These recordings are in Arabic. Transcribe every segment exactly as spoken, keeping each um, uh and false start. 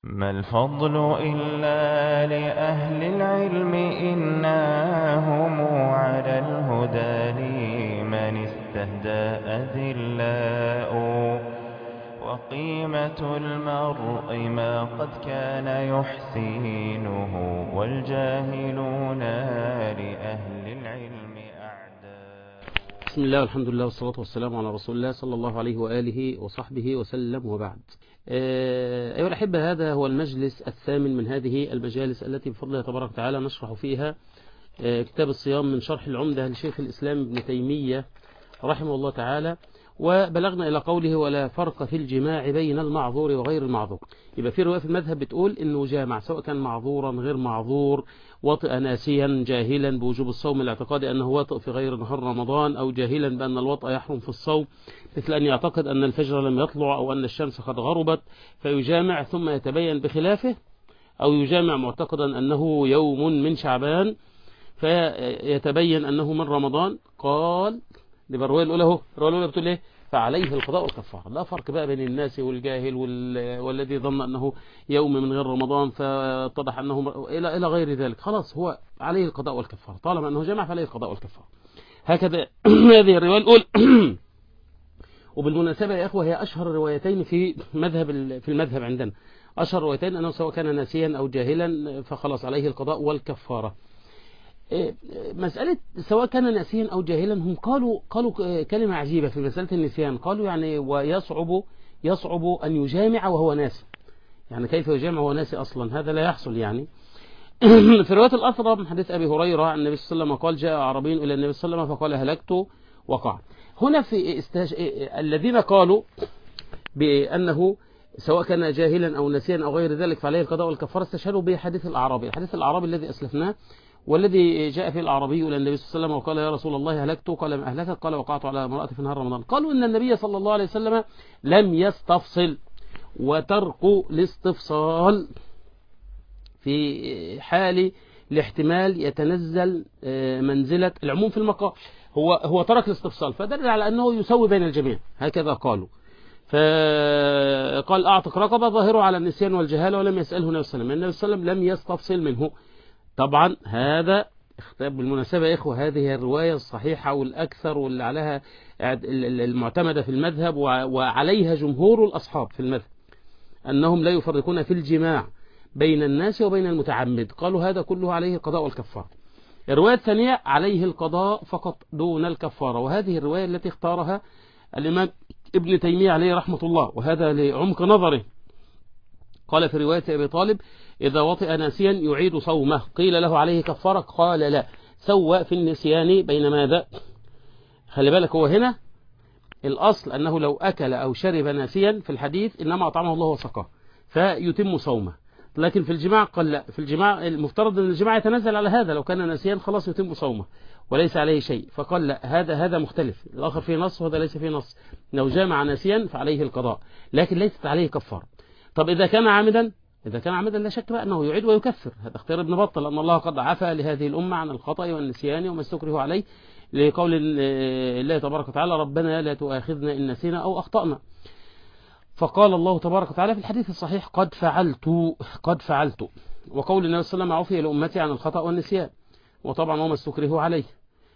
ما الفضل إلا لأهل العلم إنهم على الهدى لمن استهدى أذلاء وقيمة المرء ما قد كان يحسينه والجاهلون لأهل العلم أعداء. بسم الله والحمد لله والصلاة والسلام على رسول الله صلى الله عليه وآله وصحبه وسلم وبعد. أيها الأحبة، هذا هو المجلس الثامن من هذه المجالس التي بفضل الله تبارك وتعالى نشرح فيها كتاب الصيام من شرح العمدة لشيخ الإسلام ابن تيمية رحمه الله تعالى، وبلغنا إلى قوله ولا فرق في الجماع بين المعذور وغير المعذور. يبقى في رواية في المذهب بتقول إنه جامع سواء كان معذورا غير معذور، واطئ ناسيا جاهلا بوجوب الصوم الاعتقادي أنه واطئ في غير نهار رمضان، أو جاهلا بأن الوطأ يحرم في الصوم مثل أن يعتقد أن الفجر لم يطلع أو أن الشمس قد غربت فيجامع ثم يتبين بخلافه، أو يجامع معتقدا أنه يوم من شعبان فيتبين أنه من رمضان. قال دي الرواية الأولى اهو، الرواية الأولى بتقول إيه؟ فعليه القضاء والكفارة. لا فرق بقى بين الناس والجاهل وال... والذي ظن أنه يوم من غير رمضان فاتضح أنه إلى إلى غير ذلك. خلاص هو عليه القضاء والكفارة، طالما أنه جمع فعليه القضاء والكفارة. هكذا هذه الرواية الأولى. وبالمناسبة يا أخوة، هي أشهر الروايتين في مذهب في المذهب عندنا، أشهر روايتين أنه سواء كان ناسيا أو جاهلا فخلاص عليه القضاء والكفارة. مسألة سواء كان ناسيا أو جاهلا، هم قالوا قالوا كلمة عجيبة في مسألة النسيان. قالوا يعني ويصعب يصعب أن يجامع وهو ناسي. يعني كيف يجامع وهو ناسي أصلا؟ هذا لا يحصل يعني. في رواية الأثر من حديث أبي هريرة عن النبي صلى الله عليه وسلم قال جاء أعرابي إلى النبي صلى الله عليه وسلم فقال هلكت وقع. هنا في استهج... الذين قالوا بأنه سواء كان جاهلا أو ناسيا أو غير ذلك فعليه القضاء والكفارة استشهدوا بحديث الأعرابي، الحديث الأعرابي الذي أسلفناه، والذي جاء فيه الأعرابي إلى النبي صلى الله عليه وسلم وقال يا رسول الله هلكت. قال ما أهلكك؟ قال وقعت على امرأة في نهار رمضان. قالوا إن النبي صلى الله عليه وسلم لم يستفصل، وترك الاستفصال في حال الاحتمال يتنزل منزلة العموم في المقام. هو هو ترك الاستفصال فدل على أنه يسوي بين الجميع، هكذا قالوا. فقال أعتق رقبة ظاهره على النسيان والجهالة ولم يسأله النبي صلى الله عليه وسلم. النبي صلى الله عليه وسلم لم يستفصل منه. طبعا هذا بالمناسبة يا إخوة هذه الرواية الصحيحة والأكثر واللي عليها المعتمدة في المذهب وعليها جمهور الأصحاب في المذهب، أنهم لا يفرقون في الجماع بين الناس وبين المتعمد. قالوا هذا كله عليه القضاء والكفارة. الرواية الثانية عليه القضاء فقط دون الكفارة، وهذه الرواية التي اختارها الإمام ابن تيمية عليه رحمة الله، وهذا لعمق نظره. قال في رواية أبي طالب إذا وطئ ناسيا يعيد صومه. قيل له عليه كفارة؟ قال لا، سوى في النسيان بين ماذا؟ خلي بالك، هو هنا الأصل أنه لو أكل أو شرب ناسيا في الحديث إنما أطعمه الله وسقاه فيتم صومه، لكن في الجماع قال لا، في الجماع المفترض أن الجماع يتنزل على هذا، لو كان ناسيا خلاص يتم صومه وليس عليه شيء. فقال لا، هذا هذا مختلف، الآخر فيه نص وهذا ليس فيه نص. لو جامع ناسيا فعليه القضاء لكن ليست عليه كفارة. طب إذا كان عامدا، إذا كان عامدا لا شك بقى أنه يعيد ويكفر. هذا اختيار ابن بطل، أن الله قد عفى لهذه الأمة عن الخطأ والنسيان وما استكره عليه، لقول الله تبارك وتعالى ربنا لا تؤاخذنا إن نسينا أو أخطأنا. فقال الله تبارك وتعالى في الحديث الصحيح قد فعلت قد فعلت. وقول النبي صلى الله عليه وسلم عفي لأمتي عن الخطأ والنسيان، وطبعا وما استكره عليه.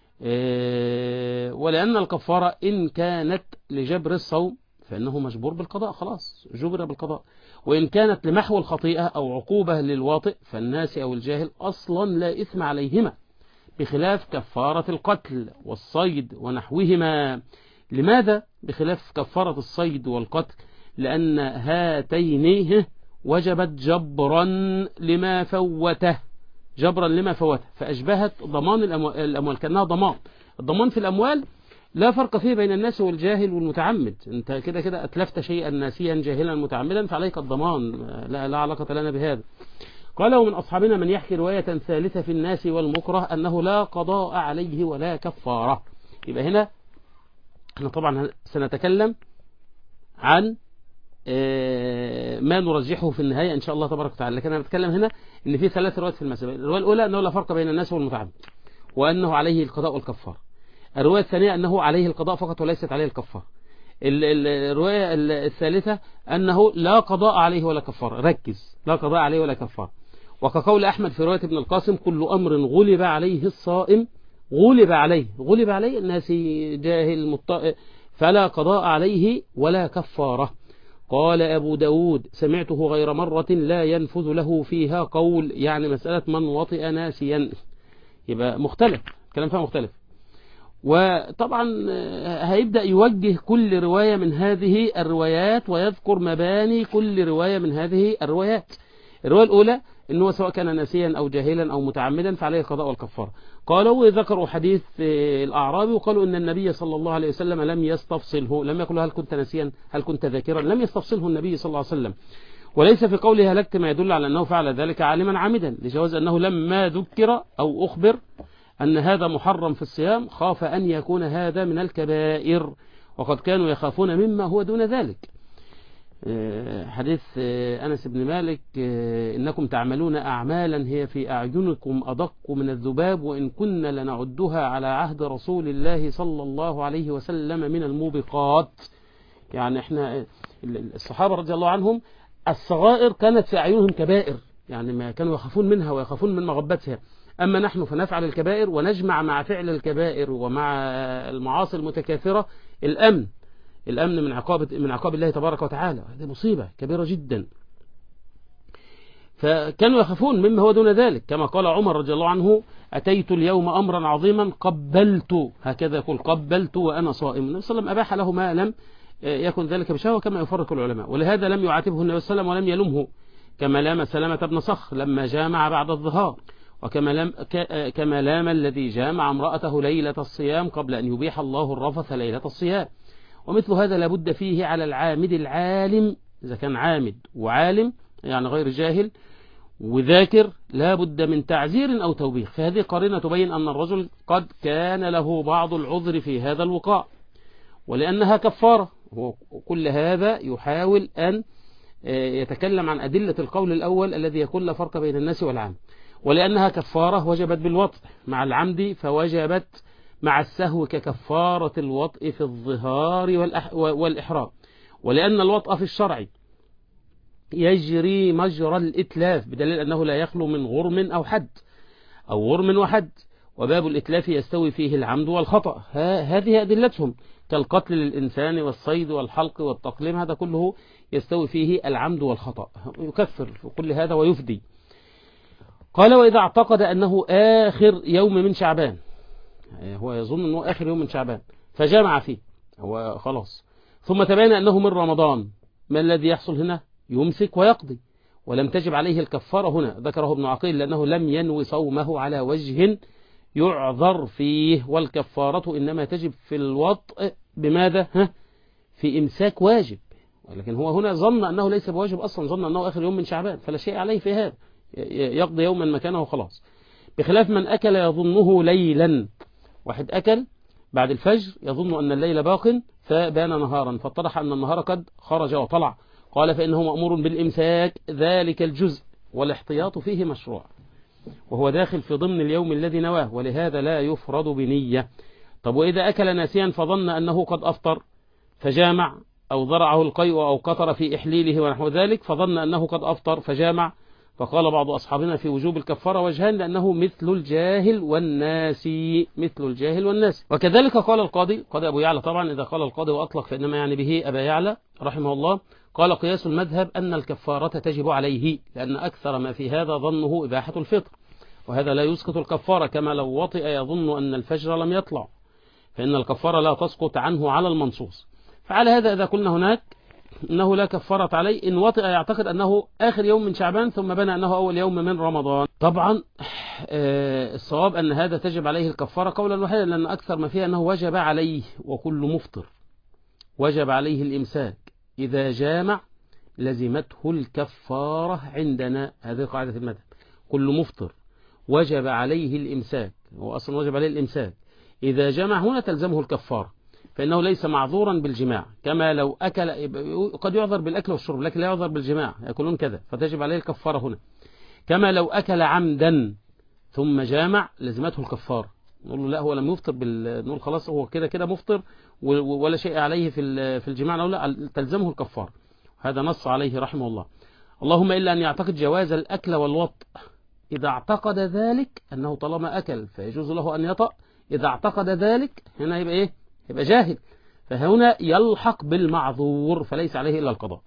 ولأن الكفارة إن كانت لجبر الصوم فإنه مجبور بالقضاء، خلاص جبر بالقضاء. وإن كانت لمحو الخطيئة أو عقوبة للواطئ فالناس أو الجاهل أصلا لا إثم عليهما، بخلاف كفارة القتل والصيد ونحوهما. لماذا بخلاف كفارة الصيد والقتل؟ لأن هاتين وجبت جبرا لما فوته، جبرا لما فوته، فأشبهت ضمان الأموال كأنها ضمان. الضمان في الأموال لا فرق فيه بين الناس والجاهل والمتعمد، انت كده كده أتلفت شيئا ناسيا جاهلا متعمدا فعليك الضمان، لا, لا علاقة لنا بهذا. قال ومن أصحابنا من يحكي رواية ثالثة في الناس والمكره أنه لا قضاء عليه ولا كفارة. يبقى هنا احنا طبعا سنتكلم عن ما نرجحه في النهاية إن شاء الله تبارك وتعالى، لكن أنا بتكلم هنا إن في ثلاث روايات في المسألة. الرواية الأولى أنه لا فرق بين الناس والمتعمد وأنه عليه القضاء والكفارة. الرواية الثانية أنه عليه القضاء فقط وليست عليه الكفارة. الرواية الثالثة أنه لا قضاء عليه ولا كفارة. ركز، لا قضاء عليه ولا كفارة. وكقول أحمد في رواية ابن القاسم كل أمر غلب عليه الصائم غلب عليه غلب عليه الناس جاهل مطائع فلا قضاء عليه ولا كفارة. قال أبو داود سمعته غير مرة لا ينفذ له فيها قول، يعني مسألة من وطئ ناسيا يبقى مختلف، كلام فيها مختلف. وطبعا هيبدأ يوجه كل رواية من هذه الروايات ويذكر مباني كل رواية من هذه الروايات. الرواية الأولى إنه سواء كان ناسيا أو جاهلا أو متعمدا فعليه القضاء والكفارة. قالوا ذكروا حديث الأعرابي وقالوا إن النبي صلى الله عليه وسلم لم يستفصله، لم يقل هل كنت ناسيا هل كنت ذاكرا، لم يستفصله النبي صلى الله عليه وسلم. وليس في قوله هلكت ما يدل على أنه فعل ذلك عالما عامدا، لجواز أنه لما ذكر أو أخبر أن هذا محرم في الصيام خاف أن يكون هذا من الكبائر، وقد كانوا يخافون مما هو دون ذلك. حديث أنس بن مالك إنكم تعملون أعمالا هي في أعينكم أدق من الذباب وإن كنا لنعدها على عهد رسول الله صلى الله عليه وسلم من الموبقات. يعني احنا الصحابة رضي الله عنهم الصغائر كانت في أعينهم كبائر، يعني ما كانوا يخافون منها ويخافون من مغبتها. أما نحن فنفعل الكبائر ونجمع مع فعل الكبائر ومع المعاصي المتكاثرة الأمن الأمن من عقاب من عقاب الله تبارك وتعالى. هذه مصيبة كبيرة جدا. فكانوا يخافون مما هو دون ذلك، كما قال عمر رضي الله عنه أتيت اليوم أمرا عظيما قبلت، هكذا يقول قبلت وأنا صائم. النبي صلى الله عليه وسلم أباح له ما لم يكن ذلك بشهوة كما يفرق العلماء، ولهذا لم يعاتبه النبي صلى الله عليه وسلم ولم يلمه، كما لام سلمة بن صخر لما جامع بعد الظهار، وكما لام كما لام الذي جامع امرأته ليلة الصيام قبل أن يبيح الله الرفث ليلة الصيام. ومثل هذا لابد فيه على العامد العالم، إذا كان عامد وعالم يعني غير جاهل وذاكر لابد من تعزير أو توبيخ. فهذه قرينة تبين أن الرجل قد كان له بعض العذر في هذا الوقاع، ولأنها كفارة. وكل هذا يحاول أن يتكلم عن أدلة القول الأول الذي يكون لا فرق بين الناس والعام. ولأنها كفارة وجبت بالوطء مع العمد فوجبت مع السهو ككفارة الوطء في الظهار والإحرام. ولأن الوطء في الشرع يجري مجرى الإتلاف بدليل أنه لا يخلو من غرم أو حد أو غرم وحد، وباب الإتلاف يستوي فيه العمد والخطأ. هذه أدلتهم كالقتل للإنسان والصيد والحلق والتقليم، هذا كله يستوي فيه العمد والخطأ، يكفر في كل هذا ويفدي. قال وإذا اعتقد أنه آخر يوم من شعبان، هو يظن أنه آخر يوم من شعبان فجمع فيه هو خلاص، ثم تبين أنه من رمضان، ما الذي يحصل هنا؟ يمسك ويقضي، ولم تجب عليه الكفارة هنا، ذكره ابن عقيل لأنه لم ينوي صومه على وجه يعذر فيه، والكفارة إنما تجب في الوطء بماذا؟ ها؟ في إمساك واجب، ولكن هو هنا ظن أنه ليس بواجب أصلا، ظن أنه آخر يوم من شعبان فلا شيء عليه في هذا، يقضي يوما مكانه خلاص. بخلاف من أكل يظنه ليلا، واحد أكل بعد الفجر يظن أن الليل باق فبان نهارا فاتضح أن النهار قد خرج وطلع، قال فإنه مأمور بالإمساك ذلك الجزء والاحتياط فيه مشروع، وهو داخل في ضمن اليوم الذي نواه، ولهذا لا يفرض بنية. طب وإذا أكل ناسيا فظن أنه قد أفطر فجامع، أو ضرعه القيء أو قطر في إحليله ونحو ذلك فظن أنه قد أفطر فجامع، فقال بعض أصحابنا في وجوب الكفارة وجهان لأنه مثل الجاهل والناسي، مثل الجاهل والناسي. وكذلك قال القاضي، قاضي أبو يعلى طبعا، إذا قال القاضي وأطلق فإنما يعني به أبا يعلى رحمه الله، قال قياس المذهب أن الكفارة تجب عليه، لأن أكثر ما في هذا ظنه إباحة الفطر، وهذا لا يسقط الكفارة، كما لو وطئ يظن أن الفجر لم يطلع فإن الكفارة لا تسقط عنه على المنصوص. فعلى هذا إذا قلنا هناك إنه لا كفارة عليه إن وطئ يعتقد أنه آخر يوم من شعبان ثم بنى أنه أول يوم من رمضان، طبعا الصواب أن هذا تجب عليه الكفارة قولا واحدا، لأن أكثر ما فيها أنه وجب عليه، وكل مفطر وجب عليه الإمساك إذا جامع لزمته الكفارة عندنا، هذه قاعدة المذهب، كل مفطر وجب عليه الإمساك، هو أصلا وجب عليه الإمساك، إذا جمع هنا تلزمه الكفارة، فإنه ليس معذورا بالجماع، كما لو أكل، قد يعذر بالأكل والشرب لكن لا يعذر بالجماع، يأكلون كذا فتجب عليه الكفارة هنا، كما لو أكل عمدا ثم جامع لزمته الكفارة، نقول له لا هو لم يفطر بال... نقول خلاص هو كده كده مفطر ولا شيء عليه في في الجماع، نقول لا تلزمه الكفارة. هذا نص عليه رحمه الله. اللهم إلا أن يعتقد جواز الأكل والوطء. إذا اعتقد ذلك أنه طالما أكل فيجوز له أن يطأ، إذا اعتقد ذلك هنا يبقى إيه؟ يبقى جاهل، فهنا يلحق بالمعذور فليس عليه إلا القضاء.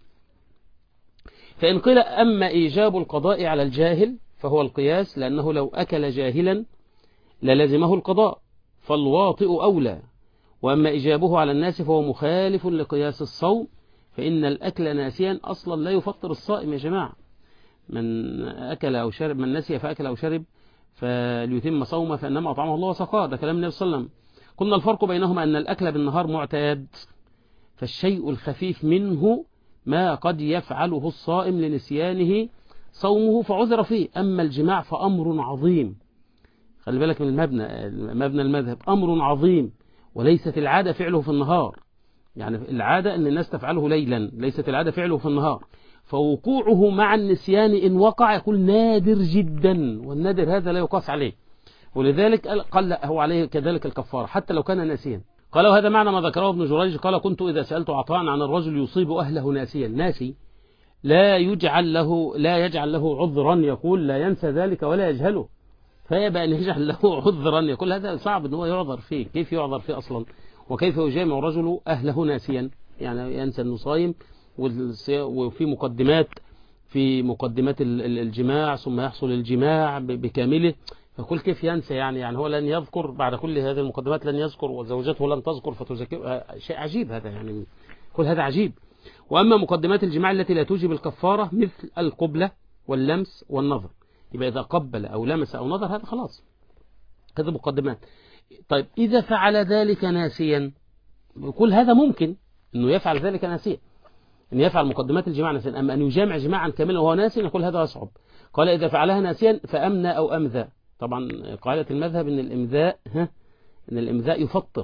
فإن قيل أما إيجاب القضاء على الجاهل فهو القياس، لأنه لو أكل جاهلا للزمه القضاء فالواطئ أولى، وأما إيجابه على الناس فهو مخالف لقياس الصوم، فإن الأكل ناسيا أصلا لا يفطر الصائم يا جماعة. من أكل أو شرب، من نسي فأكل أو شرب فليتم صومه فإنما أطعمه الله وسقاه، ده كلام النبي صلى الله عليه وسلم. قلنا الفرق بينهما أن الأكل بالنهار معتاد، فالشيء الخفيف منه ما قد يفعله الصائم لنسيانه صومه فعذر فيه، أما الجماع فأمر عظيم. خلي بالك من المبنى، مبنى المذهب أمر عظيم، وليست العادة فعله في النهار. يعني العادة أن الناس تفعله ليلا، ليست العادة فعله في النهار، فوقوعه مع النسيان إن وقع يكون نادر جدا، والنادر هذا لا يقاس عليه، ولذلك قال لا هو عليه كذلك الكفارة حتى لو كان ناسيا. قال وهذا معنى ما ذكره ابن جريج قال كنت إذا سألت عطاء عن الرجل يصيب أهله ناسيا، ناسي لا يجعل له لا يجعل له عذرا، يقول لا ينسى ذلك ولا يجهله، فيبقى أن يجعل له عذرا، يقول هذا صعب أن هو يعذر فيه، كيف يعذر فيه أصلا؟ وكيف يجامع الرجل أهله ناسيا؟ يعني ينسى أنه صايم وفي مقدمات في مقدمات الجماع ثم يحصل الجماع بكامله، فكل كيف ينسى يعني يعني هو لن يذكر بعد كل هذه المقدمات، لن يذكر وزوجته لن تذكر فتذكر، شيء عجيب هذا، يعني كل هذا عجيب. وأما مقدمات الجماع التي لا توجب الكفارة مثل القبلة واللمس والنظر، يبقى إذا قبل أو لمس أو نظر هذا خلاص، هذا مقدمات. طيب إذا فعل ذلك ناسيا، كل هذا ممكن أنه يفعل ذلك ناسيا، أن يفعل مقدمات الجماع ناسيا، أما أن يجامع جماعا كاملا وهو ناسي نقول هذا يصعب. قال إذا فعلها ناسيا فأمنى أو أمذى، طبعا قاعدة المذهب أن الإمذاء ها أن الإمذاء يفطر.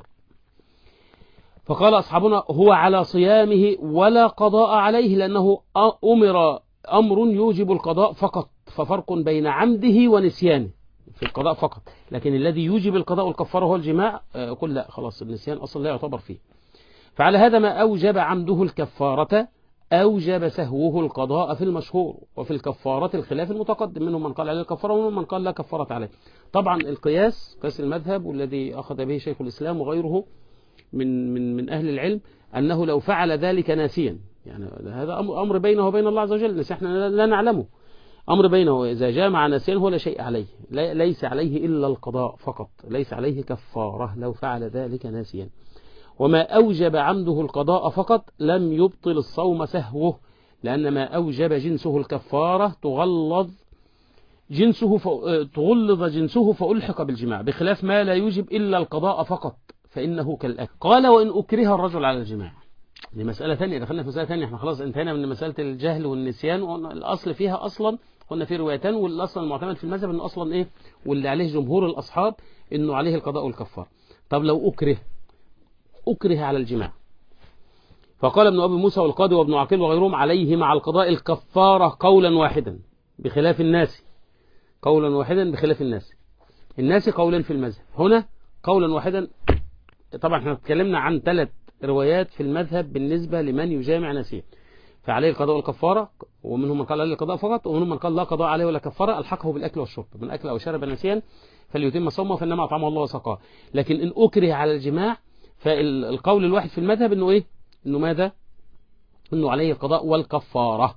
فقال أصحابنا هو على صيامه ولا قضاء عليه، لأنه أمر أمر يوجب القضاء فقط، ففرق بين عمده ونسيانه في القضاء فقط، لكن الذي يوجب القضاء والكفارة هو الجماع، قل لا خلاص النسيان أصلا لا يعتبر فيه. فعلى هذا ما أوجب عمده الكفارة أوجب سهوه القضاء في المشهور، وفي الكفارة الخلاف المتقدم، منهم من قال عليه الكفارة ومنهم من قال لا كفارة عليه. طبعا القياس قياس المذهب والذي أخذ به شيخ الإسلام وغيره من من من أهل العلم أنه لو فعل ذلك ناسيا، يعني هذا أمر بينه وبين الله عز وجل، نحن لا نعلمه، أمر بينه، إذا جامع ناسيا هو لا شيء عليه، ليس عليه إلا القضاء فقط، ليس عليه كفارة لو فعل ذلك ناسيا. وما أوجب عمده القضاء فقط لم يبطل الصوم سهوه، لأن ما أوجب جنسه الكفارة تغلظ جنسه ف... تغلظ جنسه فألحق بالجماع، بخلاف ما لا يوجب إلا القضاء فقط فإنه كالأكل. قال وإن أكره الرجل على الجماع، دي مسألة ثانية، دخلنا في مسألة ثانية، احنا خلاص انتهينا من مسألة الجهل والنسيان، والأصل فيها أصلا قلنا في روايتان، والأصل المعتمد في المذهب إنه أصلا إيه، واللي عليه جمهور الأصحاب إنه عليه القضاء والكفار. طب لو أكره أكره على الجماع، فقال ابن أبي موسى والقاضي وابن عقيل وغيرهم عليه مع القضاء الكفارة قولا واحدا بخلاف الناس، قولا واحدا بخلاف الناس، الناس قولا في المذهب، هنا قولا واحدا. طبعا احنا اتكلمنا عن ثلاث روايات في المذهب بالنسبة لمن يجامع ناسيا، فعليه القضاء والكفارة، ومنهم من قال عليه القضاء فقط، ومنهم من قال لا قضاء عليه ولا كفارة، الحقه بالأكل والشرب، من أكل أو شرب ناسيا فليتم صومه فإنما أطعمه الله وسقاه. لكن إن أكره على الجماع فالقول الواحد في المذهب إنه إيه، إنه ماذا، إنه عليه القضاء والكفارة،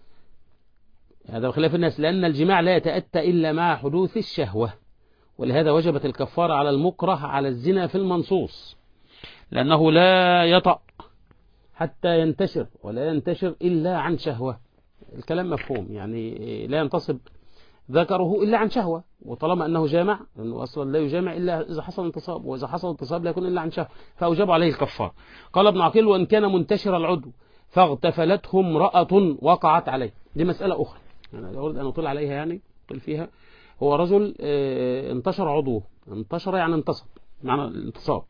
هذا بخلاف الناس، لأن الجماع لا يتأتى إلا مع حدوث الشهوة، ولهذا وجبت الكفارة على المكره على الزنا في المنصوص، لأنه لا يطأ حتى ينتشر، ولا ينتشر إلا عن شهوة، الكلام مفهوم، يعني لا ينتصب ذكره إلا عن شهوة، وطالما أنه جامع، لأنه أصلا لا يجامع إلا إذا حصل انتصاب، وإذا حصل انتصاب لا يكون إلا عن شهوة، فأوجب عليه الكفار. قال ابن عقيل وإن كان منتشر العضو فاغتفلته امرأة وقعت عليه، دي مسألة أخرى أنا أريد أن أطلع عليها، يعني أطلع فيها. هو رجل انتشر عضوه، انتشر يعني انتصب، معنى الانتصاب،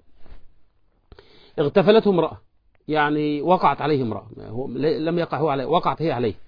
اغتفلته امرأة يعني وقعت عليه امرأة، هو لم يقع هو عليه، وقعت هي عليه،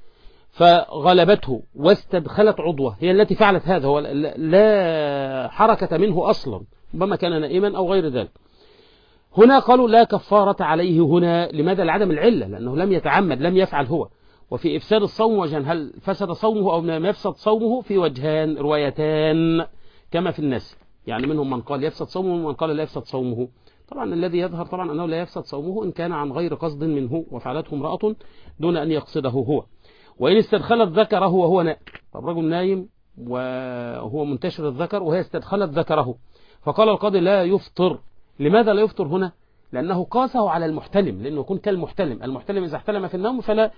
فغلبته واستدخلت عضوه، هي التي فعلت هذا، هو لا حركة منه أصلا، ربما كان نائما أو غير ذلك. هنا قالوا لا كفارة عليه هنا، لماذا؟ لعدم العلة، لأنه لم يتعمد، لم يفعل هو. وفي إفساد الصوم وجهان، هل فسد صومه أو لم يفسد صومه؟ في وجهان روايتان كما في الناس، يعني منهم من قال يفسد صومه ومن قال لا يفسد صومه. طبعا الذي يظهر طبعا أنه لا يفسد صومه إن كان عن غير قصد منه وفعلته امرأة دون أن يقصده هو. وإن استدخلت ذكره وهو نائم، طب رجل نايم وهو منتشر الذكر وهي استدخلت ذكره، فقال القاضي لا يفطر. لماذا لا يفطر هنا؟ لأنه قاسه على المحتلم، لأنه يكون كالمحتلم، المحتلم إذا احتلم في النوم فلا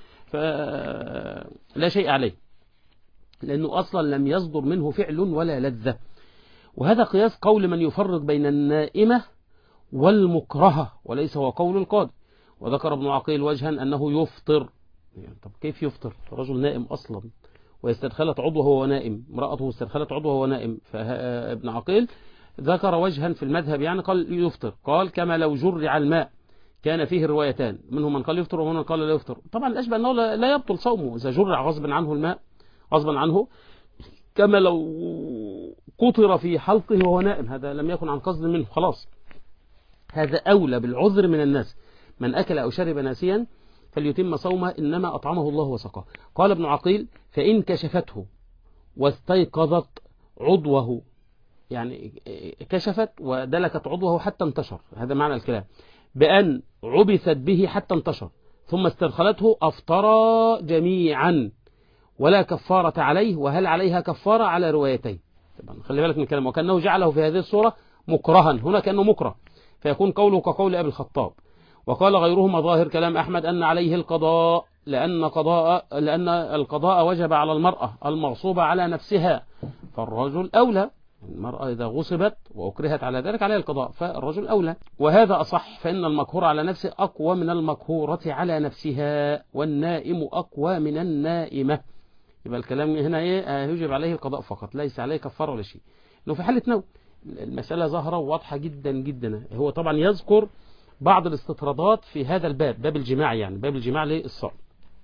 لا شيء عليه، لأنه أصلا لم يصدر منه فعل ولا لذة. وهذا قياس قول من يفرق بين النائمة والمكرهة، وليس هو قول القاضي. وذكر ابن عقيل وجها أنه يفطر. يعني طب كيف يفطر؟ رجل نائم أصلا ويستدخلت عضوه وهو نائم، امرأته استدخلت عضوه وهو نائم. فابن عقيل ذكر وجها في المذهب، يعني قال يفطر، قال كما لو جرع الماء، كان فيه روايتان، منهم من قال يفطر ومن قال لا يفطر. طبعا الأشبه أنه لا يبطل صومه إذا جرع غصبا عنه الماء، غصبا عنه، كما لو قطر في حلقه وهو نائم، هذا لم يكن عن قصد منه خلاص. هذا أولى بالعذر من الناس، من أكل أو شرب ناسيا فليتم صومه، إنما أطعمه الله وسقاه. قال ابن عقيل فإن كشفته واستيقظت عضوه، يعني كشفت ودلكت عضوه حتى انتشر، هذا معنى الكلام، بأن عبثت به حتى انتشر ثم استدخلته، أفطرا جميعا ولا كفارة عليه. وهل عليها كفارة؟ على روايتين. طبعا خلي بالك من الكلام، وكأنه جعله في هذه الصورة مكرها، هنا كأنه مكره، فيكون قوله كقول أبي الخطاب. وقال غيرهما ظاهر كلام أحمد أن عليه القضاء، لأن قضاء لأن القضاء وجب على المرأة المغصوبة على نفسها، فالرجل أولى. المرأة إذا غصبت وأكرهت على ذلك عليها القضاء، فالرجل أولى. وهذا أصح، فإن المقهور على نفسه أقوى من المقهورة على نفسها، والنائم أقوى من النائمة. يبقى الكلام هنا إيه؟ يجب عليه القضاء فقط، ليس عليه كفارة ولا شيء، إنه في حالة نوم. المسألة ظاهرة وواضحة جدا جدا. هو طبعا يذكر بعض الاستطرادات في هذا الباب، باب الجماع، يعني باب الجماع للصائم،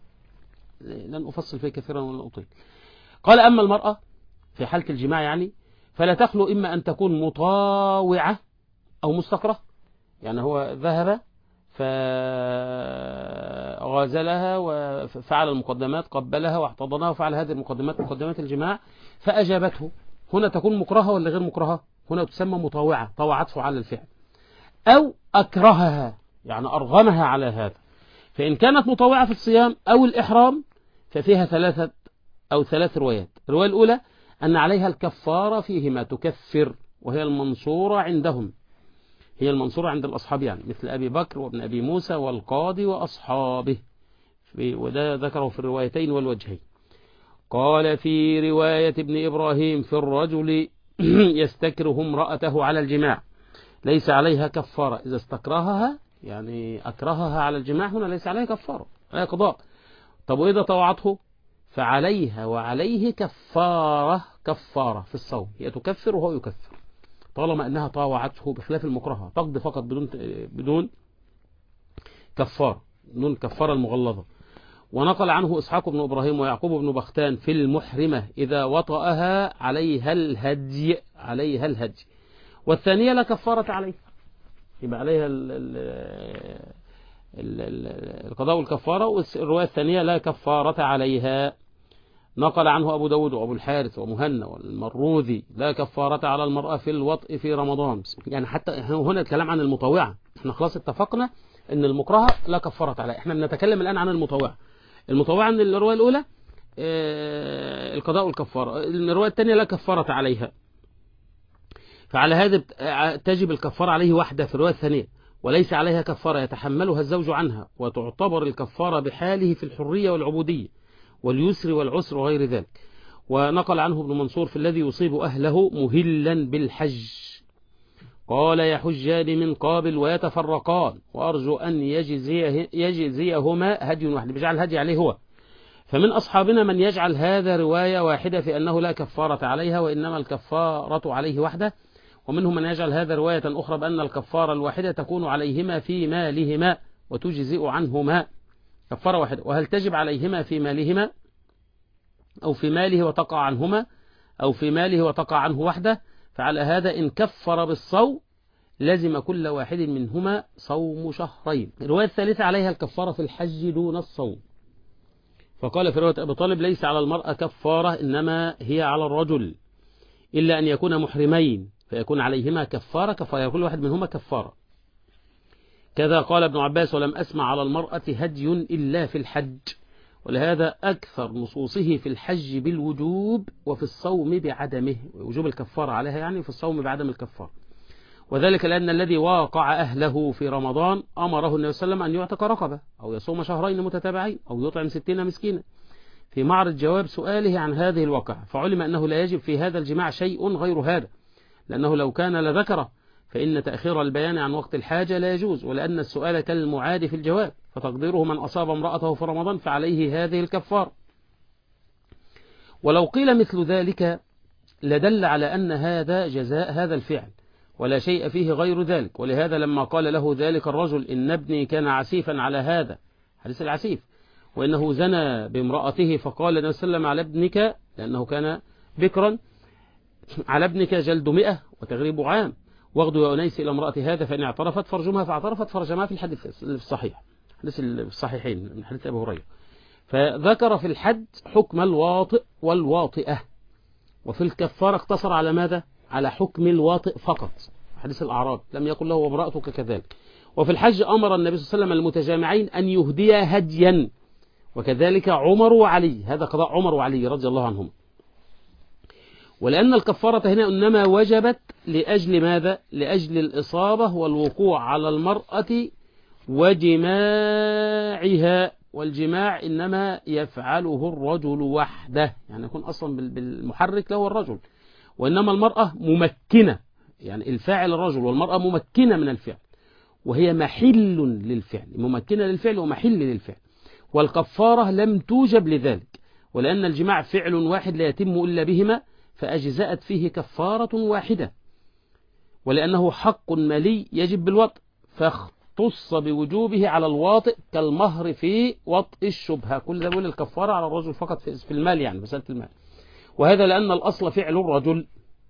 لن أفصل فيه كثيرا ولن أطيل. قال أما المرأة في حالة الجماع يعني فلا تخلو إما أن تكون مطاوعة أو مستكره، يعني هو ذهب فغازلها وفعل المقدمات، قبلها واحتضنها وفعل هذه المقدمات، مقدمات الجماع، فأجابته، هنا تكون مكرهة ولا غير مكرهة؟ هنا تسمى مطاوعة، طوعته على الفعل. أو أكرهها، يعني أرغمها على هذا. فإن كانت مطاوعة في الصيام أو الإحرام ففيها ثلاثة أو ثلاث روايات. الرواية الأولى أن عليها الكفارة فيهما، تكفر، وهي المنصورة عندهم، هي المنصورة عند الأصحاب، يعني مثل أبي بكر وابن أبي موسى والقاضي وأصحابه، وده ذكره في الروايتين والوجهين. قال في رواية ابن إبراهيم في الرجل يستكره امرأته على الجماع ليس عليها كفارة إذا استكرهها، يعني أكرهها على الجماع، هنا ليس عليها كفارة، عليها قضاء. طب وإذا طوعته فعليها وعليه كفارة، كفارة في الصوم، هي تكفر وهو يكفر طالما أنها طاوعته، بخلاف المكرهة تقضي فقط بدون بدون كفارة، بدون كفارة المغلظة. ونقل عنه إسحاق بن إبراهيم ويعقوب بن بختان في المحرمة إذا وطأها عليها الهدي، عليها الهدي. والثانية لا كفارة عليها، يبقى عليها ال ال ال ال القضاء والكفارة. والرواية الثانية لا كفارة عليها. نقل عنه أبو داود وأبو الحارث ومهنا والمروذي لا كفارة على المرأة في الوطء في رمضان. يعني حتى هنا الكلام عن المطوعة، احنا خلاص اتفقنا ان المكرهة لا كفارة عليها، احنا بنتكلم الآن عن المطوعة. المطوعة عن الرواية الأولى اه القضاء والكفارة، الرواية الثانية لا كفارة عليها، فعلى هذا تجب الكفارة عليه وحده في الرواية الثانية، وليس عليها كفارة يتحملها الزوج عنها، وتعتبر الكفارة بحاله في الحرية والعبودية واليسر والعسر وغير ذلك. ونقل عنه ابن منصور في الذي يصيب أهله مهلا بالحج قال يحجان من قابل ويتفرقان، وأرجو أن يجزيه يجزيهما هدي واحد، بيجعل هدي عليه هو. فمن أصحابنا من يجعل هذا رواية واحدة في أنه لا كفارة عليها وإنما الكفارة عليه وحده، ومنهم من يجعل هذا رواية أخرى بأن الكفارة الواحدة تكون عليهما في مالهما وتجزئ عنهما كفارة واحدة. وهل تجب عليهما في مالهما أو في ماله وتقع عنهما أو في ماله وتقع عنه وحده؟ فعلى هذا إن كفر بالصوم لازم كل واحد منهما صوم شهرين. الرواية الثالثة عليها الكفارة في الحج دون الصوم، فقال في رواية أبي طالب ليس على المرأة كفارة إنما هي على الرجل إلا أن يكون محرمين فيكون عليهما كفارة كفارة كل واحد منهما كفارة. كذا قال ابن عباس ولم أسمع على المرأة هدي إلا في الحج، ولهذا أكثر نصوصه في الحج بالوجوب وفي الصوم بعدمه، وجوب الكفارة عليها يعني في الصوم بعدم الكفارة، وذلك لأن الذي واقع أهله في رمضان أمره النبي صلى الله عليه وسلم أن يعتق رقبة أو يصوم شهرين متتابعين أو يطعم ستين مسكينا في معرض جواب سؤاله عن هذه الواقعة، فعلم أنه لا يجب في هذا الجماع شيء غير هذا، لأنه لو كان لذكره، فإن تأخير البيان عن وقت الحاجة لا يجوز، ولأن السؤال كالمعاد في الجواب، فتقديره من أصاب امرأته في رمضان فعليه هذه الكفار. ولو قيل مثل ذلك لدل على أن هذا جزاء هذا الفعل ولا شيء فيه غير ذلك، ولهذا لما قال له ذلك الرجل إن ابني كان عسيفا على هذا، حديث العسيف، وإنه زنى بامرأته، فقال النبي صلى الله عليه وسلم على ابنك لأنه كان بكرا على ابنك جلد مئة وتغريب عام، واغدوا يا أنيس إلى امرأة هذا فإن اعترفت فرجمها، فاعترفت فرجمها في الحديث الصحيح، حديث الصحيحين من حديث أبي هريرة. فذكر في الحد حكم الواطئ والواطئة، وفي الكفارة اقتصر على ماذا؟ على حكم الواطئ فقط، حديث الأعراب لم يقل له وامرأتك كذلك. وفي الحج أمر النبي صلى الله عليه وسلم المتجامعين أن يهدي هديا، وكذلك عمر وعلي، هذا قضاء عمر وعلي رضي الله عنهم. ولأن الكفارة هنا إنما وجبت لأجل ماذا؟ لأجل الإصابة والوقوع على المرأة وجماعها، والجماع إنما يفعله الرجل وحده، يعني يكون أصلا بالمحرك له الرجل، وإنما المرأة ممكنة، يعني الفاعل الرجل والمرأة ممكنة من الفعل، وهي محل للفعل، ممكنة للفعل ومحل للفعل، والكفارة لم توجب لذلك، ولأن الجماع فعل واحد لا يتم إلا بهما، فأجزأت فيه كفارة واحدة، ولأنه حق مالي يجب بالوطء، فاختص بوجوبه على الواطئ كالمهر في وطء الشبهة. كل ده بيقول الكفارة على الرجل فقط في المال، يعني مسألة المال، وهذا لأن الأصل فعل الرجل،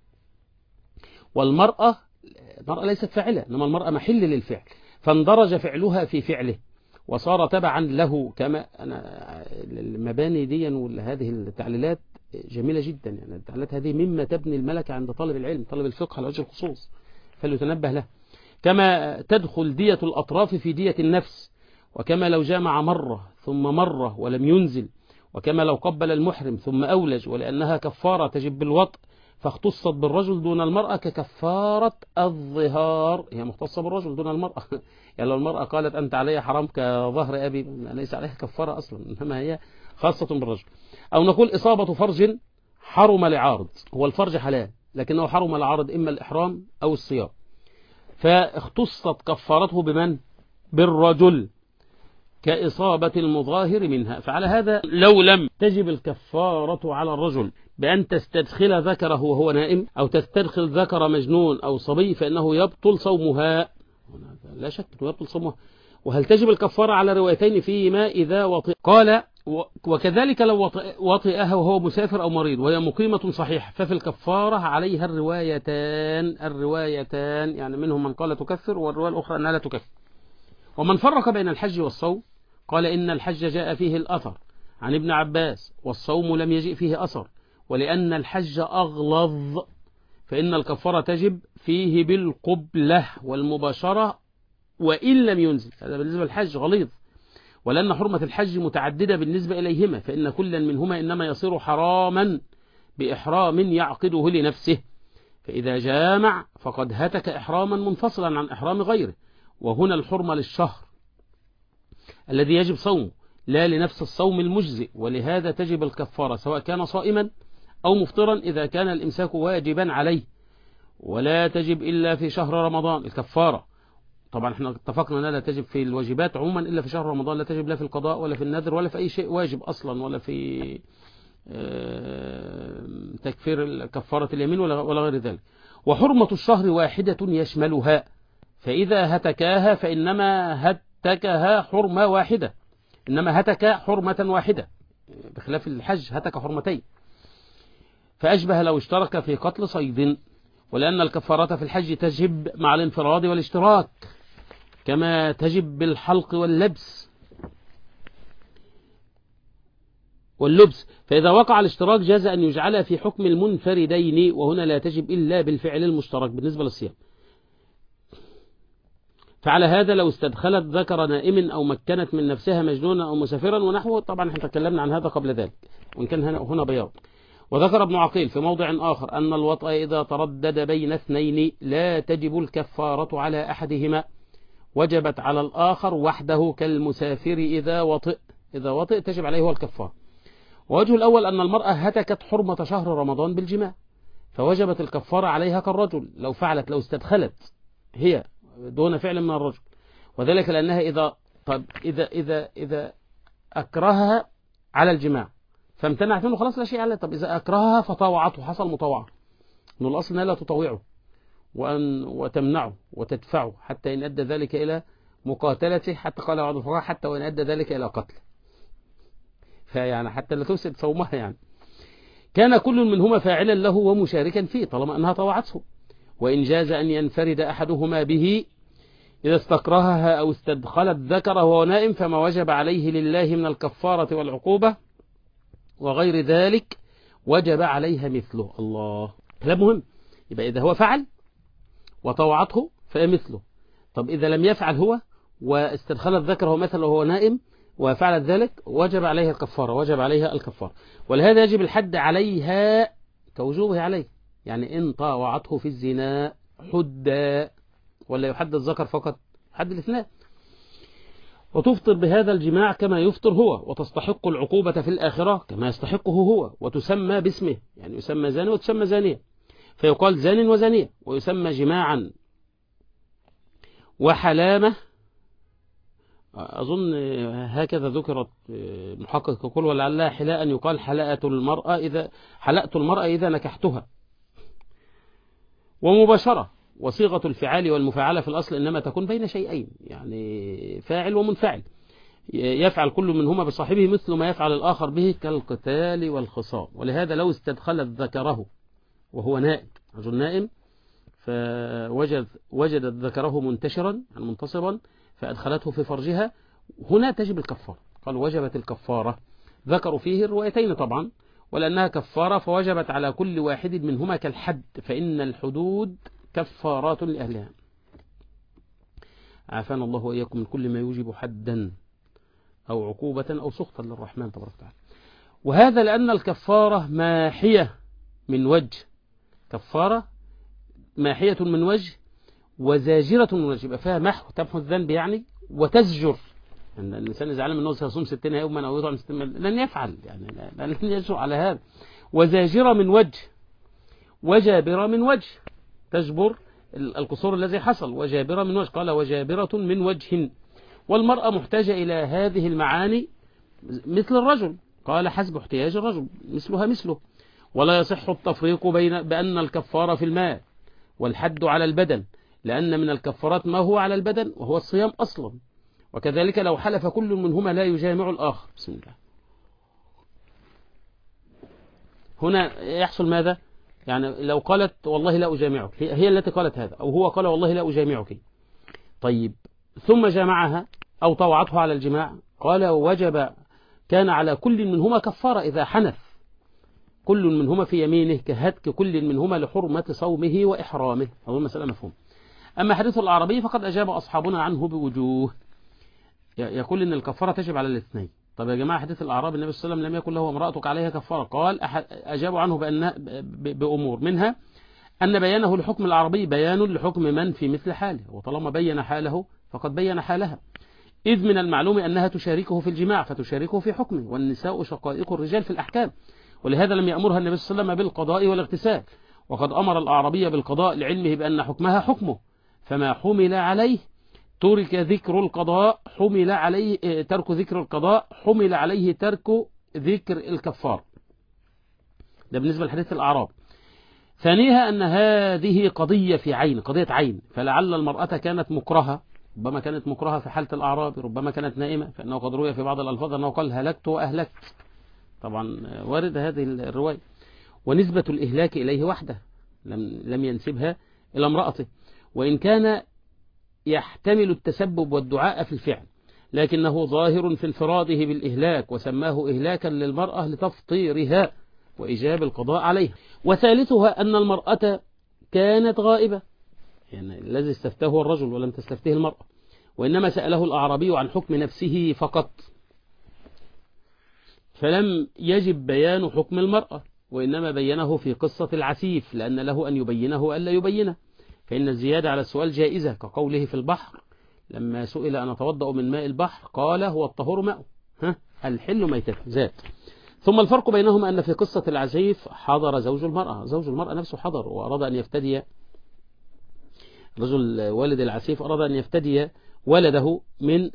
والمرأة المرأة ليست فاعلة، إنما المرأة محل للفعل، فاندرج فعلها في فعله وصار تبعا له. كما أنا المباني دي وهذه التعليلات جميلة جدا، يعني التعليلات هذه مما تبني الملكة عند طالب العلم، طالب الفقه على وجه الخصوص، فليتنبه له. كما تدخل دية الأطراف في دية النفس، وكما لو جامع مرة ثم مرة ولم ينزل، وكما لو قبل المحرم ثم أولج، ولأنها كفارة تجب بالوطء فاختصت بالرجل دون المرأة ككفارة الظهار، هي مختصة بالرجل دون المرأة. يعني لو المرأة قالت أنت علي حرام كظهر أبي ليس عليها كفارة أصلا، إنما هي خاصة بالرجل. أو نقول إصابة فرج حرم لعارض، هو الفرج حلال لكنه حرم لعارض إما الإحرام أو الصيام، فاختصت كفارته بمن؟ بالرجل كإصابة المظاهر منها. فعلى هذا لو لم تجب الكفارة على الرجل بأن تستدخل ذكره وهو نائم، أو تستدخل ذكر مجنون أو صبي، فإنه يبطل صومها، لا شك أنه يبطل صومها. وهل تجب الكفارة على روايتين فيما إذا وطئ؟ قال وكذلك لو وطئها وهو مسافر أو مريض وهي مقيمة صحيحة، ففي الكفارة عليها الروايتان الروايتان يعني منهم من قال تكفر، والرواية الأخرى أنها لا تكفر. ومن فرق بين الحج والصوم قال إن الحج جاء فيه الأثر عن ابن عباس، والصوم لم يجئ فيه أثر، ولأن الحج أغلظ فإن الكفارة تجب فيه بالقبلة والمباشرة وإن لم ينزل، هذا بالنسبة للحج غليظ. ولأن حرمة الحج متعددة بالنسبة إليهما، فإن كلا منهما إنما يصير حراما بإحرام يعقده لنفسه، فإذا جامع فقد هتك إحراما منفصلا عن إحرام غيره. وهنا الحرمة للشهر الذي يجب صومه لا لنفس الصوم المجزئ، ولهذا تجب الكفارة سواء كان صائما أو مفطرا إذا كان الإمساك واجبا عليه، ولا تجب إلا في شهر رمضان الكفارة. طبعا احنا اتفقنا أنها لا تجب في الواجبات عموما إلا في شهر رمضان، لا تجب لا في القضاء ولا في النذر ولا في أي شيء واجب أصلا، ولا في تكفير كفارة اليمين ولا غير ذلك. وحرمة الشهر واحدة يشملها، فإذا هتكاها فإنما هتكها حرمة واحدة، إنما هتك حرمة واحدة، بخلاف الحج هتك حرمتين. فأشبه لو اشترك في قتل صيد، ولأن الكفارة في الحج تجب مع الانفراد والاشتراك كما تجب بالحلق واللبس واللبس، فإذا وقع الاشتراك جاز أن يجعلها في حكم المنفردين، وهنا لا تجب إلا بالفعل المشترك بالنسبة للصيام. فعلى هذا لو استدخلت ذكر نائم أو مكنت من نفسها مجنونا أو مسافرا ونحوه، طبعا احنا تكلمنا عن هذا قبل ذلك وإن كان هنا, هنا بياض. وذكر ابن عقيل في موضع آخر أن الوطأ إذا تردد بين اثنين لا تجب الكفارة على أحدهما، وجبت على الآخر وحده كالمسافر إذا وطئ، إذا وطئ تجب عليه هو الكفارة. ووجه الأول أن المرأة هتكت حرمة شهر رمضان بالجماع فوجبت الكفارة عليها كالرجل لو فعلت، لو استدخلت هي دون فعل من الرجل، وذلك لأنها إذا طب إذا إذا إذا أكرهها على الجماع فامتنعت منه خلاص لا شيء عليه. طب إذا أكرهها فطاوعته حصل مطاوعة، إنه الأصل أنها لا تطوعه وأن وتمنعه وتدفعه حتى إن أدى ذلك إلى مقاتلته، حتى قال بعض الفقهاء حتى وإن أدى ذلك إلى قتل، فيعني حتى لا تفسد صومها يعني. كان كل منهما فاعلا له ومشاركا فيه طالما أنها طوعته. وإن جاز أن ينفرد أحدهما به إذا استكرهها أو استدخلت ذكره وهو نائم فما وجب عليه لله من الكفارة والعقوبة وغير ذلك وجب عليها مثله. الله، كلام مهم. يبقى إذا هو فعل وطوعته فمثله. طب إذا لم يفعل هو واستدخلت ذكره مثلا وهو نائم وفعلت ذلك وجب عليها الكفارة، وجب عليها الكفارة. ولهذا يجب الحد عليها كوجوبه عليه، يعني إن طاوعته في الزنا حد، ولا يحد الذكر فقط، حد الاثنين. وتفطر بهذا الجماع كما يفطر هو، وتستحق العقوبة في الآخرة كما يستحقه هو، وتسمى باسمه، يعني يسمى زاني وتسمى زانية، فيقال زان وزانية، ويسمى جماعا وحلامة. أظن هكذا ذكرت محقق يقول ولعلها حلاء يقال حلاءة المرأة إذا حلأت المرأة إذا نكحتها. ومباشرة، وصيغة الفعال والمفاعلة في الأصل إنما تكون بين شيئين، يعني فاعل ومنفعل، يفعل كل منهما بصاحبه مثل ما يفعل الآخر به كالقتال والخصام. ولهذا لو استدخلت ذكره وهو نائم، رجل نائم، فوجد وجدت ذكره منتشرا منتصبا فأدخلته في فرجها، هنا تجب الكفارة. قال وجبت الكفارة، ذكروا فيه الروايتين طبعا، ولأنها كفارة فوجبت على كل واحد منهما كالحد، فإن الحدود كفارات لأهلها. عافانا الله وإياكم من كل ما يوجب حدا أو عقوبة أو سخطا للرحمن تبارك وتعالى. وهذا لأن الكفارة ماحية من وجه، كفارة ماحية من وجه وزاجرة من وجه، يبقى فيها محو، تمحو الذنب يعني، وتزجر. يعني الإنسان إذا علم أنه سيصوم ستين يوما أو يطعم ستين لن يفعل، يعني لن يجرؤ على هذا. وزاجرة من وجه وجابرة من وجه، تجبر القصور الذي حصل. وجابرة من وجه، قال وجابرة من وجه. والمرأة محتاجة إلى هذه المعاني مثل الرجل، قال حسب احتياج الرجل مثلها مثله. ولا يصح التفريق بين بأن الكفارة في المال والحد على البدن، لأن من الكفارات ما هو على البدن وهو الصيام أصلا. وكذلك لو حلف كل منهما لا يجامع الآخر، بسم الله، هنا يحصل ماذا؟ يعني لو قالت والله لا أجامعك، هي التي قالت هذا، أو هو قال والله لا أجامعك، طيب ثم جامعها أو طوعته على الجماع، قال وجب كان على كل منهما كفارة إذا حنث كل منهما في يمينه كهتك كل منهما لحرمة صومه وإحرامه. هذه المسألة مفهوم. أما حديث الأعرابي فقد أجاب أصحابنا عنه بوجوه، يقول إن الكفارة تجب على الاثنين. طب يا جماعة حديث الأعرابي النبي صلى الله عليه وسلم لم يكن له امرأتك عليها كفارة، قال أجابوا عنه بأن بأمور، منها أن بيانه لحكم الأعرابي بيان لحكم من في مثل حاله، وطالما بين حاله فقد بين حالها، إذ من المعلوم أنها تشاركه في الجماع فتشاركه في حكمه، والنساء شقائق الرجال في الأحكام، ولهذا لم يأمرها النبي صلى الله عليه وسلم بالقضاء والاغتسال، وقد أمر الأعرابي بالقضاء لعلمه بأن حكمها حكمه، فما حمل عليه ترك ذكر القضاء حمل عليه ترك ذكر القضاء حمل عليه ترك ذكر الكفار. ده بالنسبة لحديث الأعراب. ثانيها أن هذه قضية في عين، قضية عين، فلعل المرأة كانت مكرهة، ربما كانت مكرهة في حالة الأعراب، ربما كانت نائمة، فإنه قد روي في بعض الألفاظ أنه قال هلكت وأهلكت، طبعا وارد هذه الرواية. ونسبة الإهلاك إليه وحده، لم, لم ينسبها إلى امرأته، وإن كان يحتمل التسبب والدعاء في الفعل، لكنه ظاهر في انفراده بالإهلاك، وسماه إهلاكا للمرأة لتفطيرها وإيجاب القضاء عليها. وثالثها أن المرأة كانت غائبة، يعني الذي استفتاه الرجل ولم تستفته المرأة، وإنما سأله الأعرابي عن حكم نفسه فقط، فلم يجب بيان حكم المرأة، وإنما بينه في قصة العسيف، لأن له أن يبينه ألا يبينه، فإن الزيادة على السؤال جائزة، كقوله في البحر لما سئل أن أتوضأ من ماء البحر قال هو الطهور ماء ها الحل ميتة زاد. ثم الفرق بينهما أن في قصة العسيف حضر زوج المرأة، زوج المرأة نفسه حضر وأراد أن يفتدي، رجل والد العسيف أراد أن يفتدي ولده من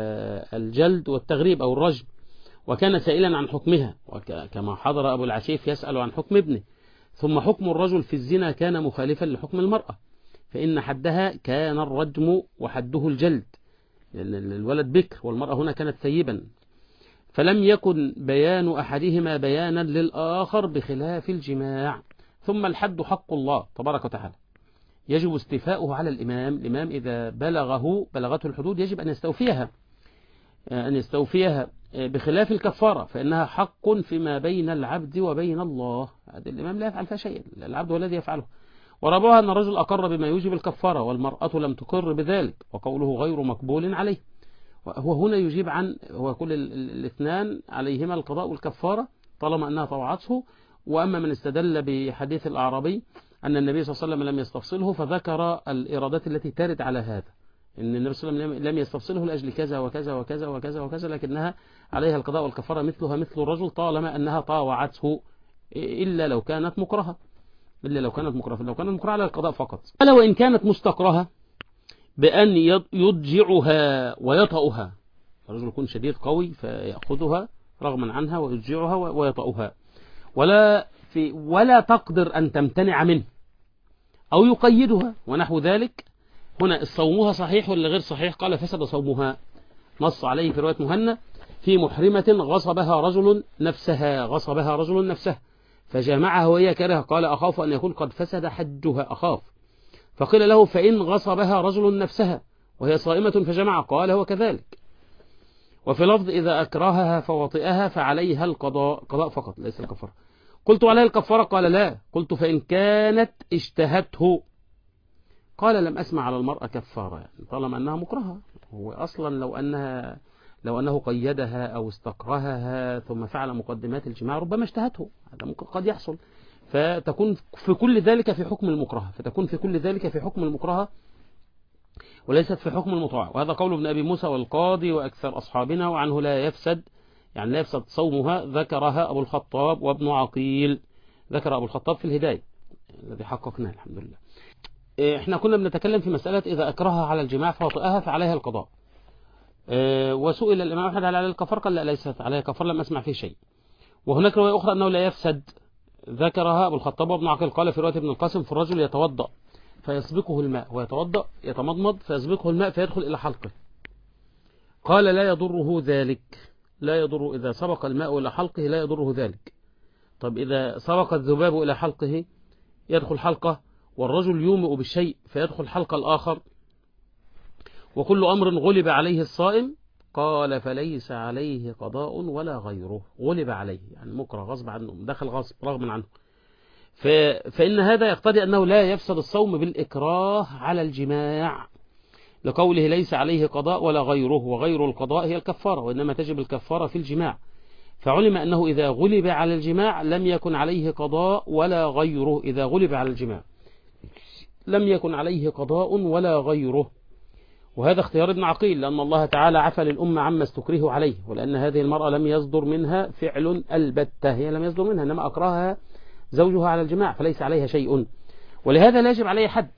الجلد والتغريب أو الرجم، وكان سائلا عن حكمها، كما حضر أبو العسيف يسأل عن حكم ابنه. ثم حكم الرجل في الزنا كان مخالفا لحكم المرأة، فإن حدها كان الرجم وحده الجلد، لأن الولد بكر والمرأة هنا كانت ثيبا، فلم يكن بيان أحدهما بيانا للآخر بخلاف الجماع. ثم الحد حق الله تبارك وتعالى، يجب استيفاؤه على الإمام. الإمام إذا بلغه بلغته الحدود يجب أن يستوفيها أن يستوفيها بخلاف الكفارة، فإنها حق فيما بين العبد وبين الله، هذا الإمام لا يفعل فيها شيء، العبد هو الذي يفعله. ورابعها أن الرجل أقر بما يوجب الكفارة والمرأة لم تقر بذلك، وقوله غير مقبول عليه، وهو هنا يجيب عن هو كل الاثنان عليهما القضاء والكفارة طالما أنها طوعته. وأما من استدل بحديث الأعرابي أن النبي صلى الله عليه وسلم لم يستفصله، فذكر الإرادات التي ترد على هذا، إن النبي صلى الله عليه وسلم لم يستفصله لأجل كذا وكذا وكذا وكذا وكذا، لكنها عليها القضاء والكفارة مثلها مثل الرجل طالما أنها طاوعته، إلا لو كانت مكرهة، إلا لو كانت مكرهة لو كانت مكرهة على القضاء فقط. ألا وإن كانت مستكرهة بأن يضجعها ويطأها، الرجل يكون شديد قوي فيأخذها رغما عنها ويضجعها ويطأها، ولا في ولا تقدر أن تمتنع منه أو يقيدها ونحو ذلك. هنا الصومها صحيح ولا غير صحيح؟ قال فسد صومها، نص عليه في رواية مهنا في محرمة غصبها رجل نفسها غصبها رجل نفسها فجامعها وهي كارهة، قال أخاف أن يكون قد فسد حجها، أخاف. فقيل له فإن غصبها رجل نفسها وهي صائمة فجمع، قال هو كذلك. وفي لفظ إذا أكرهها فوطئها فعليها القضاء، قضاء فقط ليس الكفارة. قلت عليها الكفارة؟ قال لا. قلت فإن كانت اشتهته؟ قال لم أسمع على المرأة كفارة، يعني طالما أنها مكرهة. هو أصلا لو أنها لو أنه قيدها أو استكرهها ثم فعل مقدمات الجماع ربما اشتهته، هذا ممكن قد يحصل، فتكون في كل ذلك في حكم المكرهة فتكون في كل ذلك في حكم المكرهة وليست في حكم المطاع. وهذا قول ابن أبي موسى والقاضي وأكثر أصحابنا، وعنه لا يفسد يعني لا يفسد صومها، ذكرها أبو الخطاب وابن عقيل، ذكر أبو الخطاب في الهداية الذي حققناه الحمد لله. احنا كنا بنتكلم في مسألة إذا أكرهها على الجماع فوطئها فعليها القضاء. اه وسئل الإمام أحمد هل على الكفار؟ قال لا ليست عليها كفار، لم أسمع فيه شيء. وهناك رواية أخرى أنه لا يفسد، ذكرها أبو الخطاب وابن عقيل، قال في رواية ابن القاسم في الرجل يتوضأ فيسبقه الماء ويتوضأ يتمضمض فيسبقه الماء فيدخل إلى حلقه، قال لا يضره ذلك، لا يضر إذا سبق الماء إلى حلقه لا يضره ذلك. طب إذا سبق الذباب إلى حلقه يدخل حلقة، والرجل يومئ بالشيء فيدخل حلقة الآخر، وكل أمر غلب عليه الصائم، قال فليس عليه قضاء ولا غيره. غلب عليه يعني مكره غصب عنه، دخل غصب رغم عنه، فإن هذا يقتضي أنه لا يفسد الصوم بالإكراه على الجماع، لقوله ليس عليه قضاء ولا غيره، وغير القضاء هي الكفارة، وإنما تجب الكفارة في الجماع. فعلم أنه إذا غلب على الجماع لم يكن عليه قضاء ولا غيره، إذا غلب على الجماع لم يكن عليه قضاء ولا غيره. وهذا اختيار ابن عقيل، لأن الله تعالى عفى للأمة عما استكرهوا عليه، ولأن هذه المرأة لم يصدر منها فعل البتة، هي لم يصدر منها إنما أكرهها زوجها على الجماع فليس عليها شيء، ولهذا لا يجب عليه حد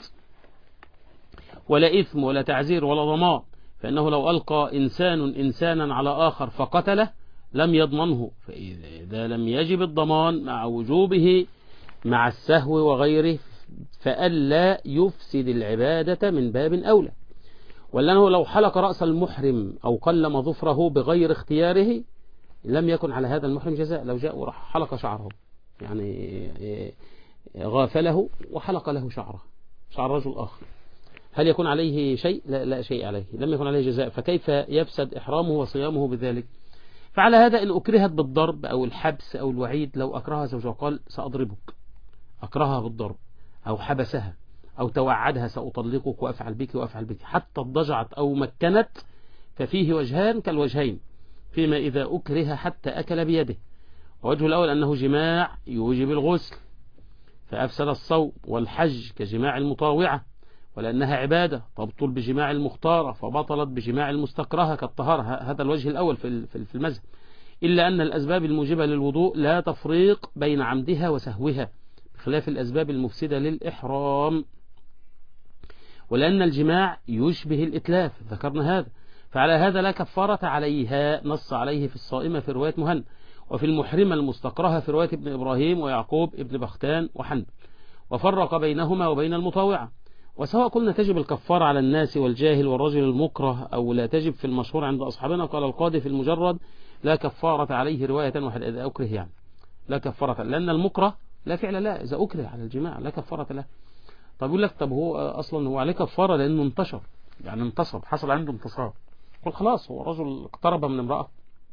ولا إثم ولا تعزير ولا ضمان، فإنه لو ألقى إنسان إنسانا على آخر فقتله لم يضمنه، فإذا لم يجب الضمان مع وجوبه مع السهو وغيره فألا يفسد العبادة من باب أولى. ولأنه لو حلق رأس المحرم أو قلم ظفره بغير اختياره لم يكن على هذا المحرم جزاء، لو جاء وراح حلق شعره يعني غافله وحلق له شعره شعر رجل آخر، هل يكون عليه شيء؟ لا, لا شيء عليه، لم يكن عليه جزاء، فكيف يفسد إحرامه وصيامه بذلك؟ فعلى هذا إن أكرهت بالضرب أو الحبس أو الوعيد، لو أكرهها زوجها قال سأضربك، أكرهها بالضرب أو حبسها أو توعدها سأطلقك وأفعل بك وأفعل بك حتى اضجعت أو مكنت، ففيه وجهان كالوجهين فيما إذا أكره حتى أكل بيده. ووجه الأول أنه جماع يوجب الغسل فأفسد الصوم، والحج كجماع المطاوعة ولأنها عبادة تبطل بجماع المختارة فبطلت بجماع المستكرهة كالطهارة. هذا الوجه الأول في المذهب، إلا أن الأسباب الموجبة للوضوء لا تفريق بين عمدها وسهوها بخلاف الأسباب المفسدة للإحرام، ولأن الجماع يشبه الإتلاف ذكرنا هذا، فعلى هذا لا كفارة عليها، نص عليه في الصائمة في رواية مهند، وفي المحرمة المستكرهة في رواية ابن إبراهيم ويعقوب ابن بختان وحنبل، وفرق بينهما وبين المطاوعة. وسواء قلنا تجب الكفارة على الناس والجاهل والرجل المكره أو لا تجب في المشهور عند أصحابنا، قال القاضي في المجرد لا كفارة عليه رواية واحدة إذا أكره، يعني لا كفارة، لأن المكره لا فعل لا، إذا أكره على الجماع لا كفارة له. طب يقول لك طب هو أصلا هو عليه كفارة لأنه انتشر، يعني انتصب، حصل عنده انتصار، قل خلاص هو رجل اقترب من امرأة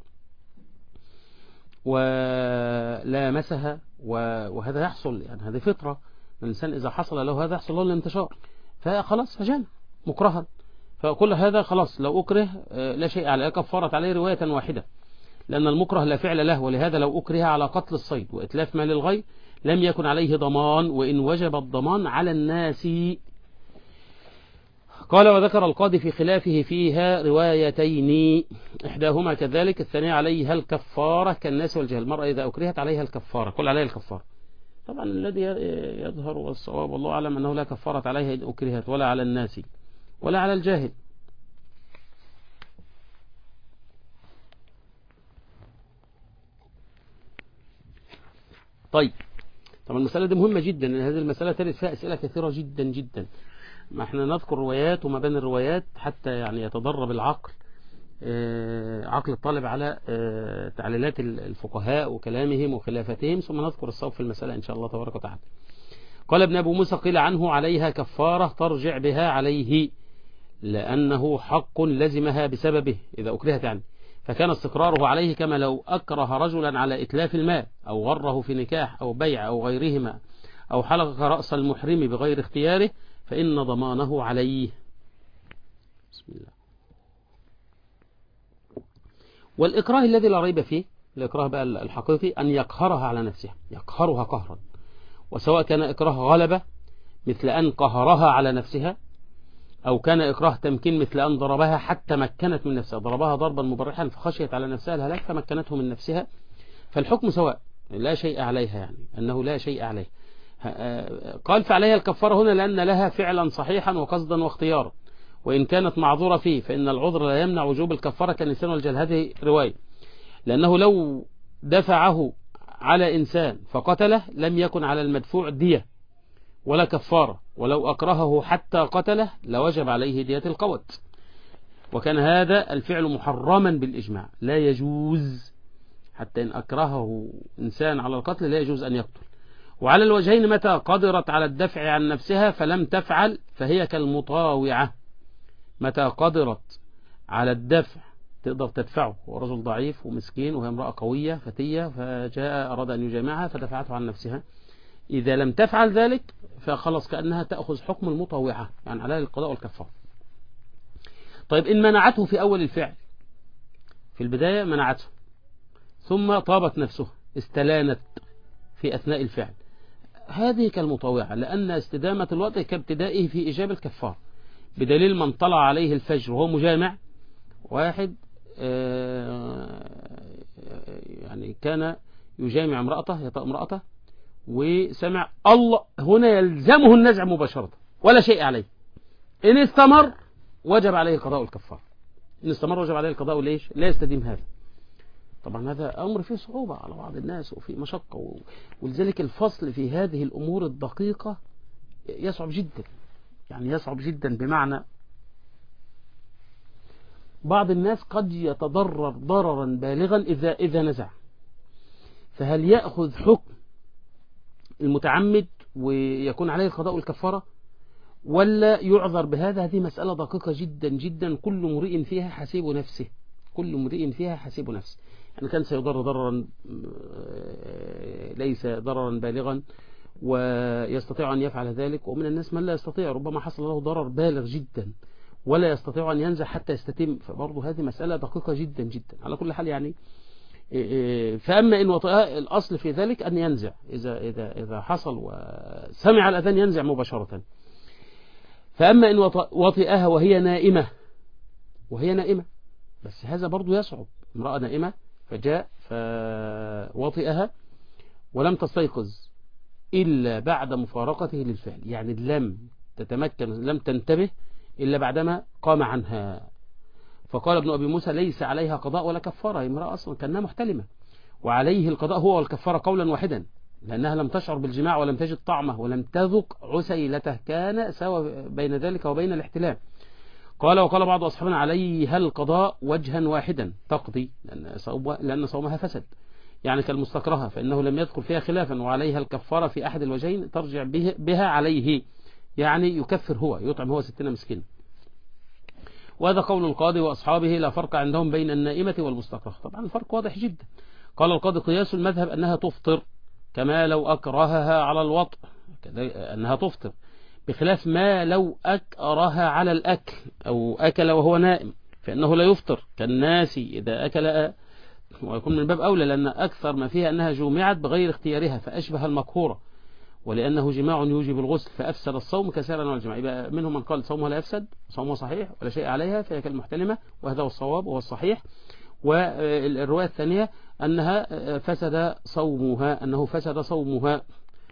ولامسها وهذا يحصل، يعني هذه فطرة الإنسان إذا حصل له هذا يحصل له الانتشار، فخلاص فجانا مكرها، فكل هذا خلاص لو أكره لا شيء عليه، كفارة عليه رواية واحدة لأن المكره لا فعل له، ولهذا لو أكره على قتل الصيد وإتلاف مال الغير لم يكن عليه ضمان، وإن وجب الضمان على الناس. قال وذكر القاضي في خلافه فيها روايتين، إحداهما كذلك الثانية عليها الكفارة كالناس والجهل، المرأة إذا أكرهت عليها الكفارة، كل عليها الكفارة. طبعا الذي يظهر والصواب والله أعلم أنه لا كفارة عليها إن أكرهت ولا على الناس ولا على الجاهل. طيب طبعا المسألة دي مهمة جدا، لأن هذه المسألة ترد فيها أسئلة كثيرة جدا جدا، ما احنا نذكر روايات وما بين الروايات حتى يعني يتدرب العقل عقل الطالب على تعليلات الفقهاء وكلامهم وخلافتهم، ثم نذكر الصواب في المسألة إن شاء الله تبارك وتعالى. قال ابن أبو موسى قيل عنه عليها كفارة ترجع بها عليه لأنه حق لزمها بسببه إذا أكرهت يعني، فكان استقراره عليه كما لو أكره رجلا على إتلاف المال أو غره في نكاح أو بيع أو غيرهما أو حلق رأس المحرم بغير اختياره فإن ضمانه عليه. بسم الله. والإكراه الذي لا ريب فيه، الإكراه بقى الحقيقي أن يقهرها على نفسها، يقهرها قهرا، وسواء كان إكراه غلبة مثل أن قهرها على نفسها أو كان إكراه تمكين مثل أن ضربها حتى مكنت من نفسها، ضربها ضربا مبرحا فخشيت على نفسها الهلاك فمكنته من نفسها، فالحكم سواء لا شيء عليها، يعني أنه لا شيء عليه. قال فعليها الكفارة هنا لأن لها فعلا صحيحا وقصدا واختيارا، وإن كانت معذورة فيه فإن العذر لا يمنع وجوب الكفارة كالنسيان والجهل. هذه رواية، لأنه لو دفعه على إنسان فقتله لم يكن على المدفوع دية ولا كفارة، ولو أكرهه حتى قتله لوجب عليه دية القوت، وكان هذا الفعل محرما بالإجماع لا يجوز، حتى إن أكرهه إنسان على القتل لا يجوز أن يقتل. وعلى الوجهين متى قدرت على الدفع عن نفسها فلم تفعل فهي كالمطاوعة، متى قدرت على الدفع تقدر تدفعه، هو رجل ضعيف ومسكين وهي امرأة قوية فتية فجاء أراد أن يجامعها فدفعته عن نفسها، إذا لم تفعل ذلك فخلص كأنها تأخذ حكم المطاوعة، يعني عليها القضاء والكفارة. طيب إن منعته في أول الفعل، في البداية منعته ثم طابت نفسه استلانت في أثناء الفعل، هذه كالمطاوعة، لأن استدامة الوقت كابتدائه في إجابة الكفار، بدليل من طلع عليه الفجر وهو مجامع، واحد يعني كان يجامع امرأته يطأ امرأته وسمع الله هنا يلزمه النزع مباشرة ولا شيء عليه، إن استمر وجب عليه القضاء والكفار، إن استمر وجب عليه القضاء ليش لا يستديم هذا. طبعا هذا أمر فيه صعوبة على بعض الناس وفيه مشقة، ولذلك الفصل في هذه الأمور الدقيقة يصعب جدا، يعني يصعب جدا، بمعنى بعض الناس قد يتضرر ضررا بالغا إذا إذا نزع، فهل يأخذ حكم المتعمد ويكون عليه القضاء والكفارة ولا يعذر بهذا؟ هذه مسألة دقيقة جدا جدا، كل امرئ فيها حسيب نفسه، كل امرئ فيها حسيب نفسه. يعني كان سيضر ضررا ليس ضررا بالغا ويستطيع أن يفعل ذلك، ومن الناس من لا يستطيع، ربما حصل له ضرر بالغ جدا ولا يستطيع أن ينزع حتى يستتم، فبرضه هذه مسألة دقيقة جدا جدا. على كل حال يعني، فأما إن وطئها الأصل في ذلك أن ينزع، إذا إذا إذا حصل وسمع الأذان ينزع مباشرة. فأما إن وطئها وهي نائمة، وهي نائمة بس هذا برضو يصعب، امرأة نائمة فجاء فوطئها ولم تستيقظ إلا بعد مفارقته للفعل، يعني لم تتمكن، لم تنتبه إلا بعدما قام عنها. فقال ابن أبي موسى ليس عليها قضاء ولا كفارة، امرأة أصلا كانها محتلمة، وعليه القضاء هو والكفارة قولا واحدا، لأنها لم تشعر بالجماع ولم تجد طعمه ولم تذق عسيلته، كان سوى بين ذلك وبين الاحتلام. قال وقال بعض أصحابنا عليها القضاء وجها واحدا تقضي، لأن, صوم لأن صومها فسد، يعني كالمستكرهة فإنه لم يدخل فيها خلافا، وعليها الكفارة في أحد الوجهين ترجع به بها عليه، يعني يكفر هو، يطعم هو ستين مسكين. وهذا قول القاضي وأصحابه، لا فرق عندهم بين النائمة والمستكرهة. طبعا الفرق واضح جدا. قال القاضي قياس المذهب أنها تفطر كما لو أكرهها على الوطء، أنها تفطر، بخلاف ما لو أكره على الأكل أو أكل وهو نائم فإنه لا يفطر، كالناس إذا أكل، ويكون من باب أولى لأن أكثر ما فيها أنها جمعت بغير اختيارها فأشبه المقهورة، ولأنه جماع يوجب الغسل فأفسد الصوم كسائر أنواع الجماع. يبقى منهم من قال صومها لا يفسد، صومها صحيح ولا شيء عليها فهي كالمحتلمة، وهذا هو الصواب وهو الصحيح. والرواية الثانية أنها فسد صومها، أنه فسد صومها،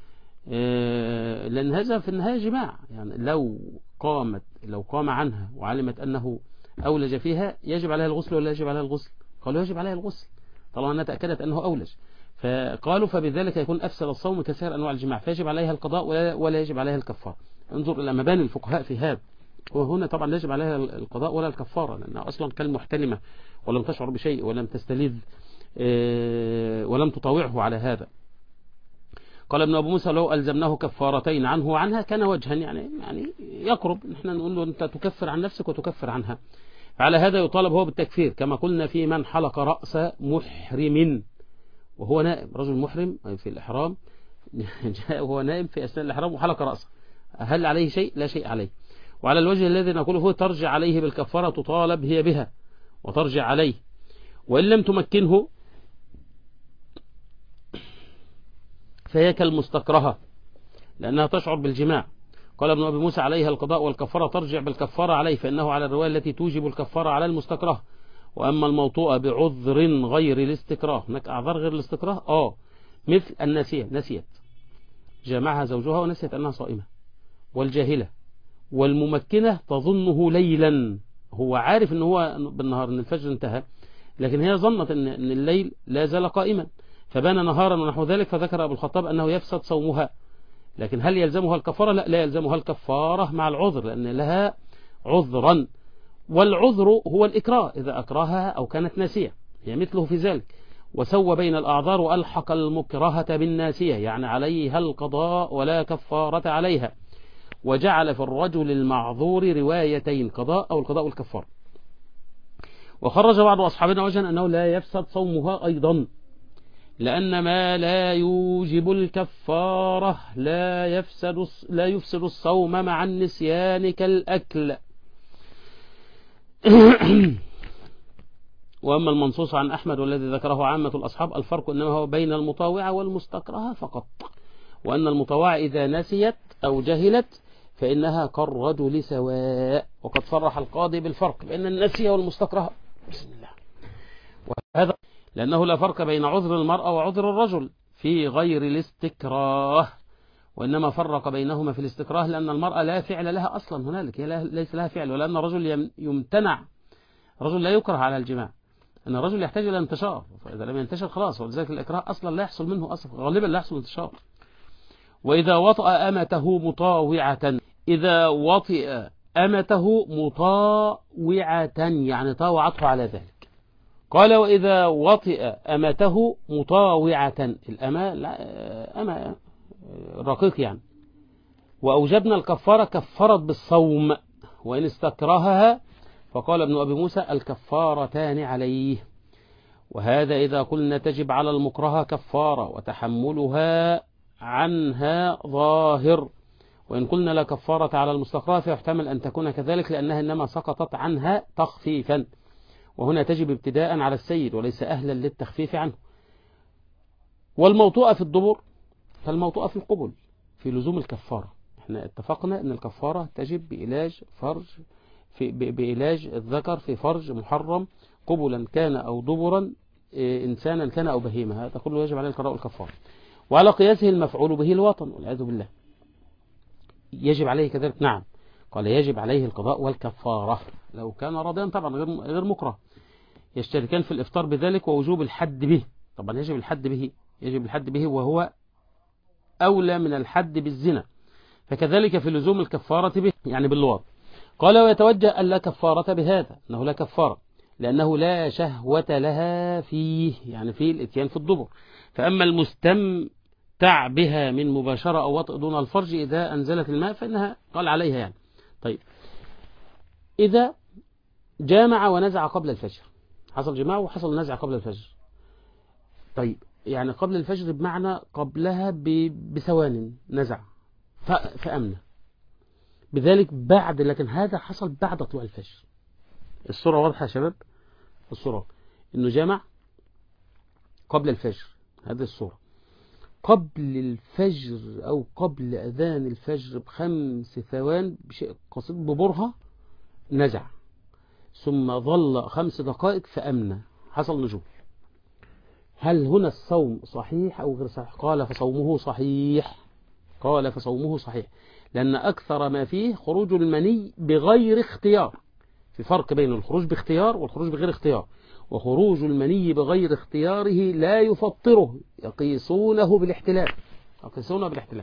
لأن هذا في النهاية جماع، يعني لو قامت لو قام عنها وعلمت أنه أولج فيها يجب عليها الغسل ولا يجب عليها الغسل؟ قالوا يجب عليها الغسل طالما أنها تأكدت أنه أولج، فقالوا فبذلك يكون أفسد الصوم كسائر أنواع الجماع، فيجب عليها القضاء ولا يجب عليها الكفارة. انظر إلى مباني الفقهاء في هذا، وهنا طبعا لا يجب عليها القضاء ولا الكفارة لأنها أصلا كالمحتلمة ولم تشعر بشيء ولم تستلذ ولم تطاوعه على هذا. قال ابن أبو موسى لو ألزمناه كفارتين عنه وعنها كان وجها، يعني يعني يقرب نحن نقول له أنت تكفر عن نفسك وتكفر عنها، فعلى هذا يطالب هو بالتكفير، كما قلنا في من حلق رأس محرم وهو نائم، رجل محرم في الإحرام جاء وهو نائم في أثناء الإحرام وحلق رأسه، هل عليه شيء؟ لا شيء عليه. وعلى الوجه الذي نقوله هو ترجع عليه بالكفارة، تطالب هي بها وترجع عليه، وإن لم تمكنه فهي كالمستكرهة لأنها تشعر بالجماع. قال ابن أبي موسى عليها القضاء والكفارة ترجع بالكفارة عليه، فإنه على الرواية التي توجب الكفارة على المستكره. وأما الموطوءة بعذر غير الاستكراه، هناك أعذار غير الاستكراه آه مثل الناسية، نسيت جامعها زوجها ونسيت أنها صائمة، والجاهلة، والممكنة تظنه ليلا، هو عارف أنه هو بالنهار أن الفجر انتهى، لكن هي ظنت أن الليل لا زال قائما فبان نهارا ونحو ذلك، فذكر أبو الخطاب أنه يفسد صومها. لكن هل يلزمها الكفارة؟ لا لا يلزمها الكفارة مع العذر لأن لها عذرا، والعذر هو الإكراه إذا أكراها أو كانت ناسية، هي مثله في ذلك. وسوى بين الأعذار وألحق المكرهة بالناسية، يعني عليها القضاء ولا كفارة عليها، وجعل في الرجل المعذور روايتين، قضاء أو القضاء والكفارة. وخرج بعض أصحابنا وجها أنه لا يفسد صومها أيضا، لأن ما لا يوجب الكفارة لا يفسد لا يفسد الصوم مع النسيان كالأكل. وأما المنصوص عن أحمد والذي ذكره عامة الأصحاب الفرق إنما هو بين المطاوعة والمستكرهة فقط، وأن المطاوعة إذا نسيت أو جهلت فإنها كالرجل سواء، وقد صرح القاضي بالفرق بين النسي والمستكرهة. بسم الله. وهذا لأنه لا فرق بين عذر المرأة وعذر الرجل في غير الاستكراه، وإنما فرق بينهما في الاستكراه لأن المرأة لا فعل لها أصلا هنالك، هي ليس لها فعل، ولأن الرجل يمتنع، الرجل لا يكره على الجماع، أن الرجل يحتاج إلى انتشار، فإذا لم ينتشر خلاص، ولذلك الإكراه أصلا لا يحصل منه أصلا، غالبا لا يحصل انتشار. وإذا وطأ أمته مطاوعة، إذا وطئ أمته مطاوعة يعني طاوعته على ذلك. قال وإذا وطئ أمته مطاوعة، الأمة أمة رقيق يعني وأوجبنا الكفارة كفرت بالصوم، وإن استكرهها فقال ابن أبي موسى الكفارتان عليه. وهذا إذا قلنا تجب على المكرهة كفارة وتحملها عنها ظاهر، وإن قلنا لا كفارة على المستكرهة فيحتمل أن تكون كذلك لأنها إنما سقطت عنها تخفيفا، وهنا تجب ابتداء على السيد وليس أهلا للتخفيف عنه. والموطوءة في الدبر فالموطوءة في القبل في لزوم الكفارة. احنا اتفقنا أن الكفارة تجب بإلاج فرج في بإلاج الذكر في فرج محرم قبلا كان أو دبرا، إنسانا كان أو بهيمة، هذا كله يجب عليه القضاء والكفارة. وعلى قياسه المفعول به الوطن والعياذ بالله يجب عليه كذلك. نعم قال يجب عليه القضاء والكفارة لو كان راضيا طبعا غير غير مكره، يشتركان في الإفطار بذلك ووجوب الحد به. طبعا يجب الحد به يجب الحد به وهو أولى من الحد بالزنا، فكذلك في لزوم الكفارة به يعني باللواط. قال ويتوجه أن لا كفارة بهذا، أنه لا كفارة لأنه لا شهوة لها فيه، يعني فيه الاتيان في الدبر. فأما المستمتع بها من مباشرة أو وطء دون الفرج إذا أنزلت الماء فإنها قال عليها يعني. طيب إذا جامع ونزع قبل الفجر، حصل جماع وحصل نزع قبل الفجر، طيب يعني قبل الفجر بمعنى قبلها بثوان نزع فأمنه بذلك بعد، لكن هذا حصل بعد طلوع الفجر. الصورة واضحة يا شباب؟ الصورة إنه جمع قبل الفجر، هذه الصورة قبل الفجر أو قبل أذان الفجر بخمس ثوان بشيء قصير ببرهة نزع، ثم ظل خمس دقائق فأمنه حصل نزول. هل هنا الصوم صحيح أو غير صحيح؟ قال فصومه صحيح، قال فصومه صحيح لأن أكثر ما فيه خروج المني بغير اختيار. في فرق بين الخروج باختيار والخروج بغير اختيار، وخروج المني بغير اختياره لا يفطره، يقيسونه بالاحتلال يقيسونه بالاحتلال.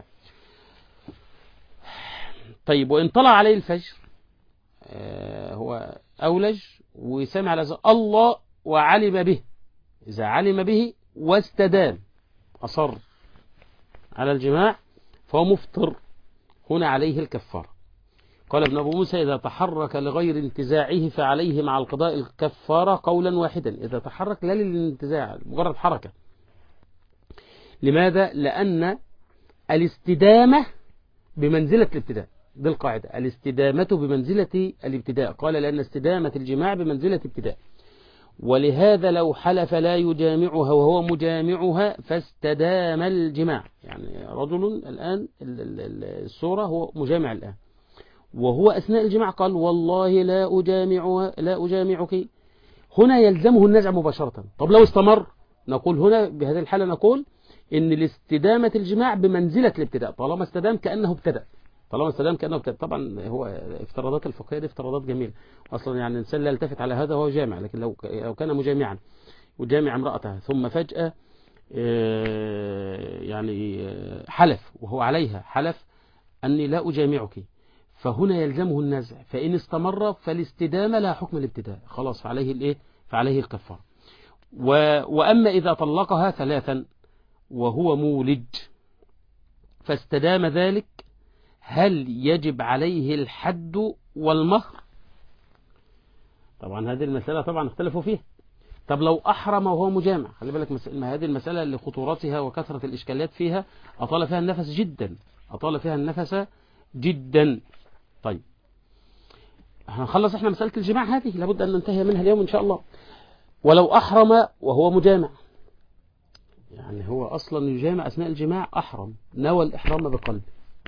طيب وإن طلع عليه الفجر آه هو أولج وسمع الأذان الله وعلم به، إذا علم به واستدام أصر على الجماع فهو مفطر، هنا عليه الكفارة. قال ابن أبو موسى إذا تحرك لغير انتزاعه فعليه مع القضاء الكفارة قولا واحدا. إذا تحرك لا للانتزاع مجرد حركة. لماذا؟ لأن الاستدامة بمنزلة الابتداء، دي القاعدة، الاستدامة بمنزلة الابتداء. قال لأن استدامة الجماع بمنزلة ابتداء، ولهذا لو حلف لا يجامعها وهو مجامعها فاستدام الجماع. يعني رجل الآن الصورة هو مجامع الآن وهو أثناء الجماع قال والله لا أجامعها لا أجامعك، هنا يلزمه النزع مباشرة. طب لو استمر نقول هنا بهذه الحالة نقول إن الاستدامة الجماع بمنزلة الابتداء، طالما استدام كأنه ابتدأ، طالما استدام كأنه ابتدأ. طبعا هو افتراضات الفقهية دي افتراضات جميلة أصلا، يعني الإنسان لا يلتفت على هذا وهو جامع، لكن لو لو كان مجامعا وجامع امرأته ثم فجأة يعني حلف وهو عليها حلف أني لا أجامعك، فهنا يلزمه النزع، فإن استمر فالاستدامة لا حكم الابتداء، خلاص فعليه الايه فعليه الكفارة. وأما إذا طلقها ثلاثا وهو مولج فاستدام ذلك هل يجب عليه الحد والمهر؟ طبعا هذه المسألة طبعا اختلفوا فيها. طب لو أحرم وهو مجامع، خلي بالك هذه المسألة لخطورتها وكثرة الإشكالات فيها أطال فيها النفس جدا أطال فيها النفس جدا. طيب هنخلص احنا مسألة الجماع هذه لابد أن ننتهي منها اليوم إن شاء الله. ولو أحرم وهو مجامع، يعني هو أصلا يجامع أثناء الجماع أحرم نوى الإحرام بقلبه،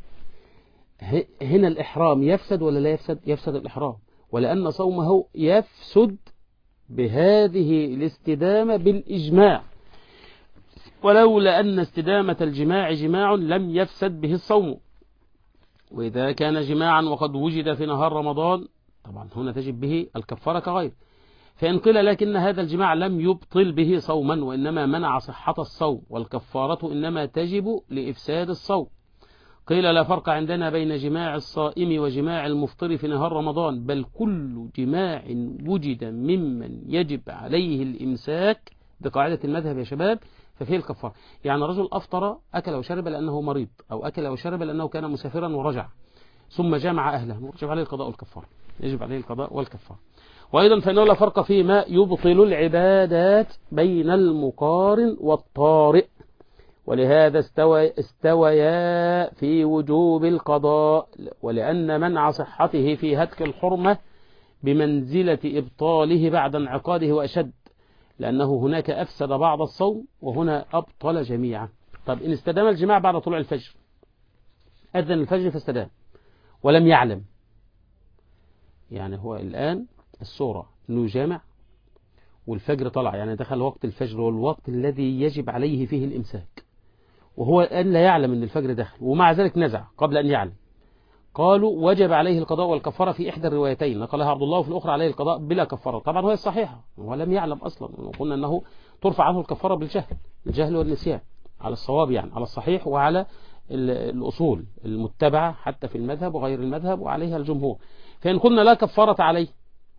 هنا الإحرام يفسد ولا لا يفسد؟ يفسد الإحرام، ولأن صومه يفسد بهذه الاستدامة بالإجماع، ولولا أن استدامة الجماع جماع لم يفسد به الصوم. وإذا كان جماعا وقد وجد في نهار رمضان طبعا هنا تجب به الكفارة كغير. فإن قيل لكن هذا الجماع لم يبطل به صوما وإنما منع صحة الصوم والكفارة إنما تجب لإفساد الصوم، قيل لا فرق عندنا بين جماع الصائم وجماع المفطر في نهار رمضان، بل كل جماع وجد ممن يجب عليه الإمساك بقاعدة المذهب يا شباب ففيه الكفارة. يعني رجل أفطر أكل وشرب لأنه مريض، أو أكل وشرب لأنه كان مسافرا ورجع ثم جامع أهله، يجب عليه القضاء والكفارة، يجب عليه القضاء والكفارة. وأيضا فإنه لا فرق فيما يبطل العبادات بين المقارن والطارئ، ولهذا استوى استويا في وجوب القضاء، ولأن منع صحته في هتك الحرمة بمنزلة إبطاله بعد انعقاده وأشد، لأنه هناك أفسد بعض الصوم وهنا أبطل جميعا. طب إن استدام الجماع بعد طلوع الفجر، أذن الفجر فاستدام ولم يعلم، يعني هو الآن الصورة أنه جامع والفجر طلع، يعني دخل وقت الفجر والوقت الذي يجب عليه فيه الإمساك، وهو الآن لا يعلم أن الفجر دخل ومع ذلك نزع قبل أن يعلم. قالوا وجب عليه القضاء والكفارة في إحدى الروايتين، نقلها عبد الله وفي الأخرى عليه القضاء بلا كفارة. طبعا هو الصحيحة، هو لم يعلم أصلا، وقلنا أنه ترفع عنه الكفارة بالجهل، الجهل والنسيان على الصواب، يعني على الصحيح وعلى الأصول المتبعة حتى في المذهب وغير المذهب وعليها الجمهور. فإن قلنا لا كفارة عليه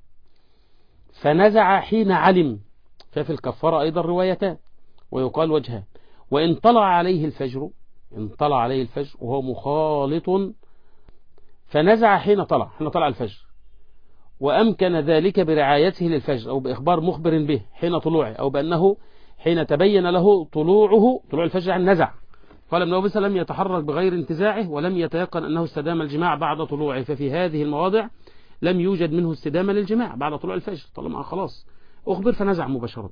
فنزع حين علم، ففي الكفارة أيضا روايتان ويقال وجهان. وإن طلع عليه الفجر، إن طلع عليه الفجر وهو مخالط فنزع حين طلع، حين طلع الفجر، وأمكن ذلك برعايته للفجر أو بإخبار مخبر به حين طلوعه، أو بأنه حين تبين له طلوعه طلوع الفجر عن نزع. قال ابن أبي لم يتحرك بغير انتزاعه ولم يتيقن أنه استدام الجماع بعد طلوعه، ففي هذه المواضع لم يوجد منه استدامة للجماع بعد طلوع الفجر، طالما خلاص أخبر فنزع مباشرة.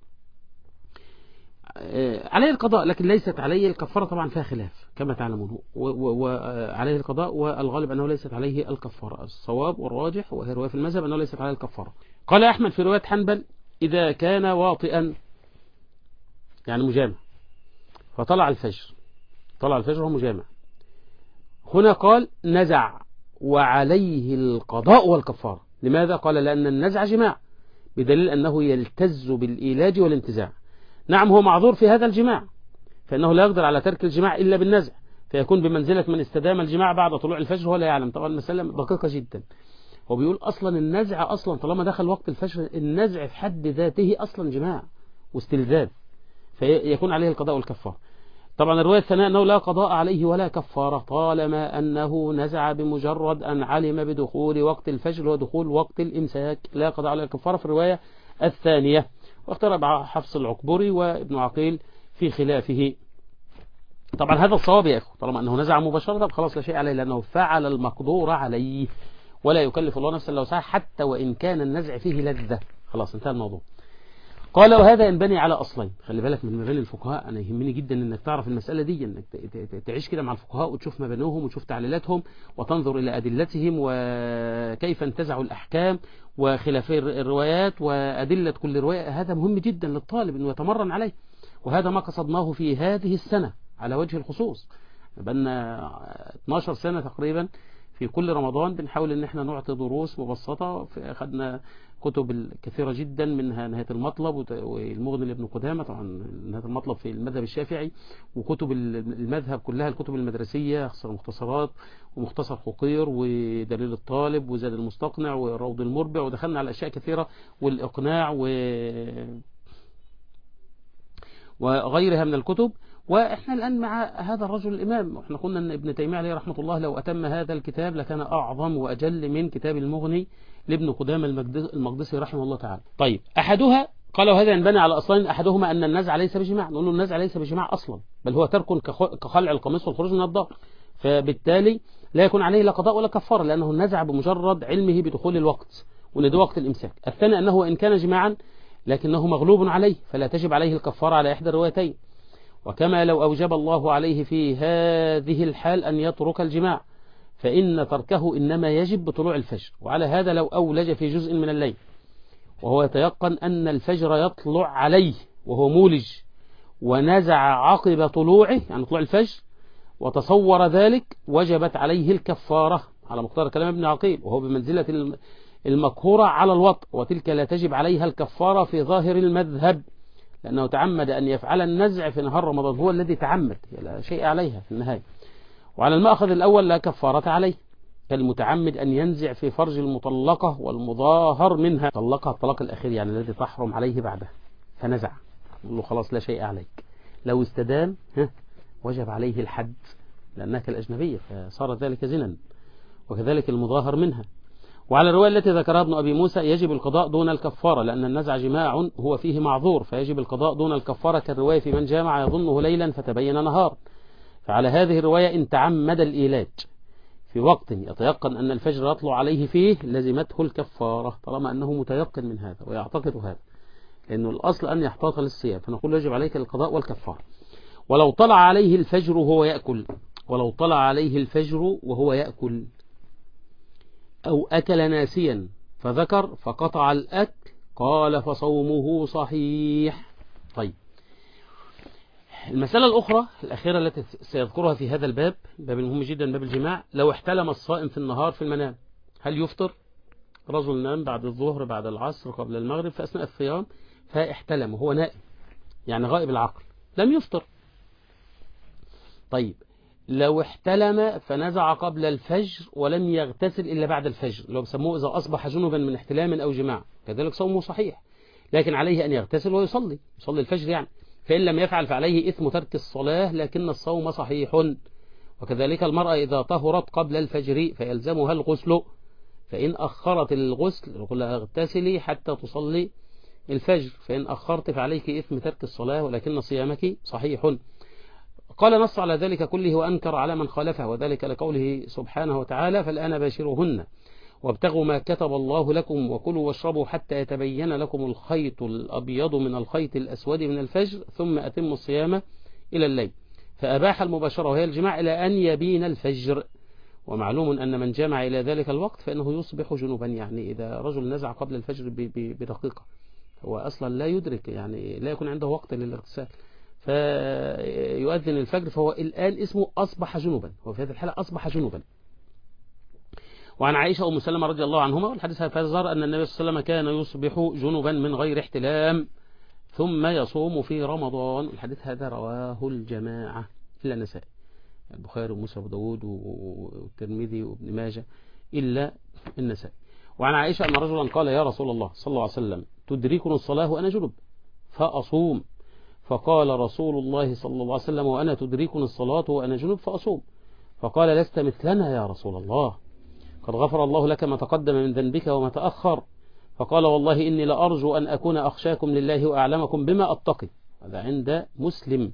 عليه القضاء لكن ليست عليه الكفارة، طبعا فيها خلاف كما تعلمون، وعليه القضاء والغالب أنه ليست عليه الكفارة، الصواب والراجح وهي رواية في المذهب أنه ليست عليه الكفارة. قال أحمد في رواية حنبل إذا كان واطئا يعني مجامع فطلع الفجر، طلع الفجر وهو مجامع، هنا قال نزع وعليه القضاء والكفارة. لماذا؟ قال لأن النزع جماع بدليل أنه يلتز بالإيلاج والانتزاع. نعم هو معذور في هذا الجماع، فإنه لا يقدر على ترك الجماع إلا بالنزع، فيكون بمنزلة من استدام الجماع بعد طلوع الفجر ولا يعلم. طبعا المسألة دقيقة جدا، هو بيقول أصلا النزع أصلا طالما دخل وقت الفجر النزع في حد ذاته أصلا جماع واستلذاذ، فيكون عليه القضاء والكفارة. طبعا الرواية الثانية أنه لا قضاء عليه ولا كفارة طالما أنه نزع بمجرد أن علم بدخول وقت الفجر ودخول وقت الإمساك، لا قضاء عليه الكفارة في الرواية الثانية. واختار حفص العكبري وابن عقيل في خلافه. طبعا هذا الصواب يا أخو، طالما أنه نزع مباشرة خلاص لا شيء عليه، لأنه فعل المقدور عليه ولا يكلف الله نفسا إلا وسعها حتى وإن كان النزع فيه لذة، خلاص انتهى الموضوع. قال وهذا ينبني على أصلين، خلي بالك من مباني الفقهاء، أنا يهمني جدا أنك تعرف المسألة دي، أنك تعيش كده مع الفقهاء وتشوف مبانيهم وتشوف تعليلاتهم وتنظر إلى أدلتهم وكيف انتزعوا الأحكام وخلافي الروايات وأدلة كل رواية. هذا مهم جدا للطالب أنه يتمرن عليه، وهذا ما قصدناه في هذه السنة على وجه الخصوص. بقالنا اثناشر سنة تقريبا في كل رمضان بنحاول ان احنا نعطي دروس مبسطة، اخذنا كتب كثيرة جدا منها نهاية المطلب والمغني لابن قدامة، طبعا نهاية المطلب في المذهب الشافعي، وكتب المذهب كلها الكتب المدرسية، اختصار المختصرات ومختصر خقير ودليل الطالب وزاد المستقنع وروض المربع، ودخلنا على اشياء كثيرة والاقناع و وغيرها من الكتب. وإحنا الآن مع هذا الرجل الإمام، وإحنا قلنا أن ابن تيمية عليه رحمة الله لو أتم هذا الكتاب لكان أعظم وأجل من كتاب المغني لابن قدامة المقدسي رحمه الله تعالى. طيب أحدها قال وهذا ينبني على أصلين، أحدهما أن النزع ليس بجماع، نقول له النزع ليس بجماع أصلا، بل هو ترك كخلع القميص والخروج من الدار، فبالتالي لا يكون عليه لا قضاء ولا كفارة لأنه النزع بمجرد علمه بدخول الوقت وأن ده وقت الإمساك. الثاني أنه إن كان جماعا لكنه مغلوب عليه فلا تجب عليه الكفارة على إحدى الروايتين، وكما لو أوجب الله عليه في هذه الحال أن يترك الجماع فإن تركه إنما يجب بطلوع الفجر. وعلى هذا لو أولج في جزء من الليل وهو يتيقن أن الفجر يطلع عليه وهو مولج ونزع عقب طلوعه يعني طلوع الفجر وتصور ذلك وجبت عليه الكفارة على مقتضى كلام ابن عقيل، وهو بمنزلة المقهورة على الوطء، وتلك لا تجب عليها الكفارة في ظاهر المذهب لأنه تعمد أن يفعل النزع في نهار رمضان، هو الذي تعمد، لا شيء عليها في النهاية. وعلى المأخذ الأول لا كفارة عليه كالمتعمد أن ينزع في فرج المطلقة والمظاهر منها، طلقها الطلاق الأخير يعني الذي تحرم عليه بعده فنزع، نقول له خلاص لا شيء عليك. لو استدام وجب عليه الحد لأنها كالأجنبية فصار ذلك زنا، وكذلك المظاهر منها. وعلى الرواية التي ذكرها ابن أبي موسى يجب القضاء دون الكفارة لأن النزع جماع هو فيه معذور، فيجب القضاء دون الكفارة كالرواية في من جامع يظنه ليلا فتبين نهار. فعلى هذه الرواية إن تعمد الإيلاج في وقت يتيقن أن الفجر يطلع عليه فيه لزمته الكفارة طالما أنه متيقن من هذا ويعتقد هذا، لأنه الأصل أن يحتاط للصيام، فنقول يجب عليك القضاء والكفارة. ولو طلع عليه الفجر وهو يأكل ولو طلع عليه الفجر وهو يأكل أو أكل ناسيا فذكر فقطع الأكل قال فصومه صحيح. طيب المسألة الأخرى الأخيرة التي سيذكرها في هذا الباب، باب مهم جدا، باب الجماع. لو احتلم الصائم في النهار في المنام هل يفطر؟ رجل نام بعد الظهر بعد العصر قبل المغرب في أثناء الصيام فاحتلم وهو نائم يعني غائب العقل لم يفطر. طيب لو احتلم فنزع قبل الفجر ولم يغتسل إلا بعد الفجر، لو بسموه إذا أصبح جنبا من احتلام أو جماع، كذلك صومه صحيح، لكن عليه أن يغتسل ويصلي يصلي الفجر يعني، فإن لم يفعل فعليه إثم ترك الصلاة لكن الصوم صحيح. وكذلك المرأة إذا طهرت قبل الفجر فيلزمها الغسل، فإن أخرت الغسل نقول لها اغتسلي حتى تصلي الفجر، فإن أخرت فعليك إثم ترك الصلاة ولكن صيامك صحيح. قال نص على ذلك كله وأنكر على من خالفه، وذلك لقوله سبحانه وتعالى فالآن باشروهن وابتغوا ما كتب الله لكم وكلوا واشربوا حتى يتبين لكم الخيط الأبيض من الخيط الأسود من الفجر ثم أتموا الصيام إلى الليل، فأباح المباشرة وهي الجماع إلى أن يبين الفجر. ومعلوم أن من جامع إلى ذلك الوقت فإنه يصبح جنوبا، يعني إذا رجل نزع قبل الفجر بدقيقة هو أصلا لا يدرك، يعني لا يكون عنده وقت للاغتسال فيؤذن الفجر فهو الآن اسمه أصبح جنوبا، وفي هذه الحالة أصبح جنوبا. وعن عائشة أم سلمة رضي الله عنهما والحديث فيظهر أن النبي صلى الله عليه وسلم كان يصبح جنوبا من غير احتلام ثم يصوم في رمضان. الحديث هذا رواه الجماعة إلا النسائي، البخاري ومسلم وداود والترمذي وابن ماجه إلا النسائي. وعن عائشة أن رجلا قال يا رسول الله صلى الله عليه وسلم تدركني الصلاة وأنا جنب فأصوم، فقال رسول الله صلى الله عليه وسلم وأنا تدركني الصلاة وأنا جنب فأصوم، فقال لست مثلنا يا رسول الله قد غفر الله لك ما تقدم من ذنبك وما تأخر، فقال والله إني لأرجو أن أكون أخشاكم لله وأعلمكم بما أتقي. هذا عند مسلم.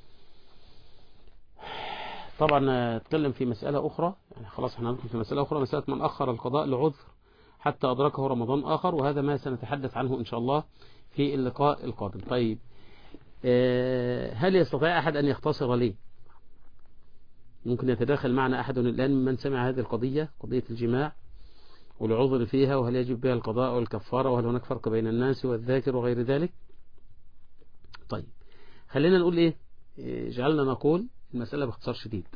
طبعا نتكلم في مسألة أخرى، يعني خلاص احنا ندخل في مسألة أخرى، مسألة من أخر القضاء لعذر حتى أدركه رمضان آخر، وهذا ما سنتحدث عنه إن شاء الله في اللقاء القادم. طيب هل يستطيع أحد أن يختصر لي؟ ممكن يتداخل معنا أحد الآن من سمع هذه القضية، قضية الجماع والعذر فيها، وهل يجب بها القضاء والكفارة، وهل هناك فرق بين الناس والذاكر وغير ذلك؟ طيب خلينا نقول إيه، جعلنا نقول المسألة باختصار شديد.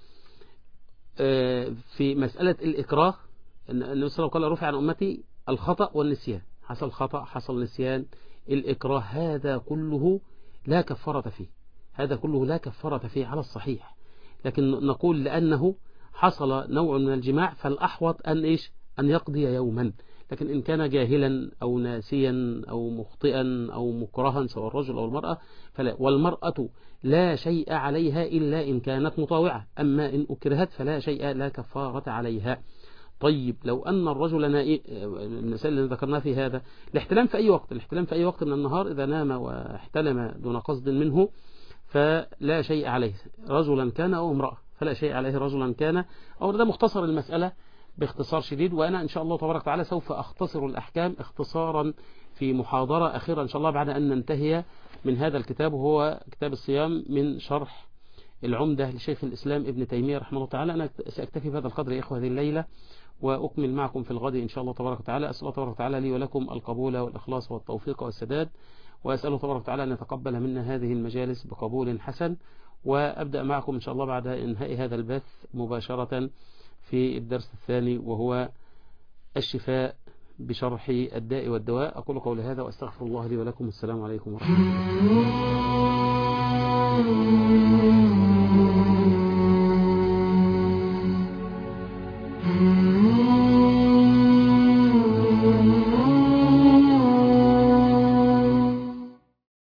في مسألة الإكراه النبي صلى الله عليه وسلم قال رفع عن أمتي الخطأ والنسيان، حصل خطأ حصل نسيان، الإكراه هذا كله لا كفارة فيه، هذا كله لا كفارة فيه على الصحيح، لكن نقول لأنه حصل نوع من الجماع فالأحوط أن إيش أن يقضي يوما، لكن إن كان جاهلا أو ناسيا أو مخطئا أو مكرها سواء الرجل أو المرأة فلا، والمرأة لا شيء عليها إلا إن كانت مطاوعة، أما إن أكرهت فلا شيء لا كفارة عليها. طيب لو أن الرجل نائم، المثال اللي ذكرناه في هذا الاحتلام في أي وقت، الاحتلام في أي وقت من النهار إذا نام واحتلم دون قصد منه فلا شيء عليه، رجلا كان أو امرأة فلا شيء عليه رجلا كان أو، ده مختصر المسألة باختصار شديد. وأنا إن شاء الله تبارك وتعالى سوف أختصر الأحكام اختصارا في محاضرة أخيرة إن شاء الله بعد أن ننتهي من هذا الكتاب، وهو كتاب الصيام من شرح العمدة لشيخ الإسلام ابن تيمية رحمه الله تعالى. أنا سأكتفي بهذا القدر يا إخوة هذه الليلة، وأكمل معكم في الغد إن شاء الله تبارك وتعالى. أسأل الله تبارك وتعالى لي ولكم القبول والإخلاص والتوفيق والسداد، وأسأل الله تبارك وتعالى أن يتقبل منا هذه المجالس بقبول حسن. وأبدأ معكم إن شاء الله بعد إنهاء هذا البث مباشرة في الدرس الثاني وهو الشفاء بشرح الداء والدواء. أقول قولي هذا وأستغفر الله لي ولكم. السلام عليكم ورحمة الله.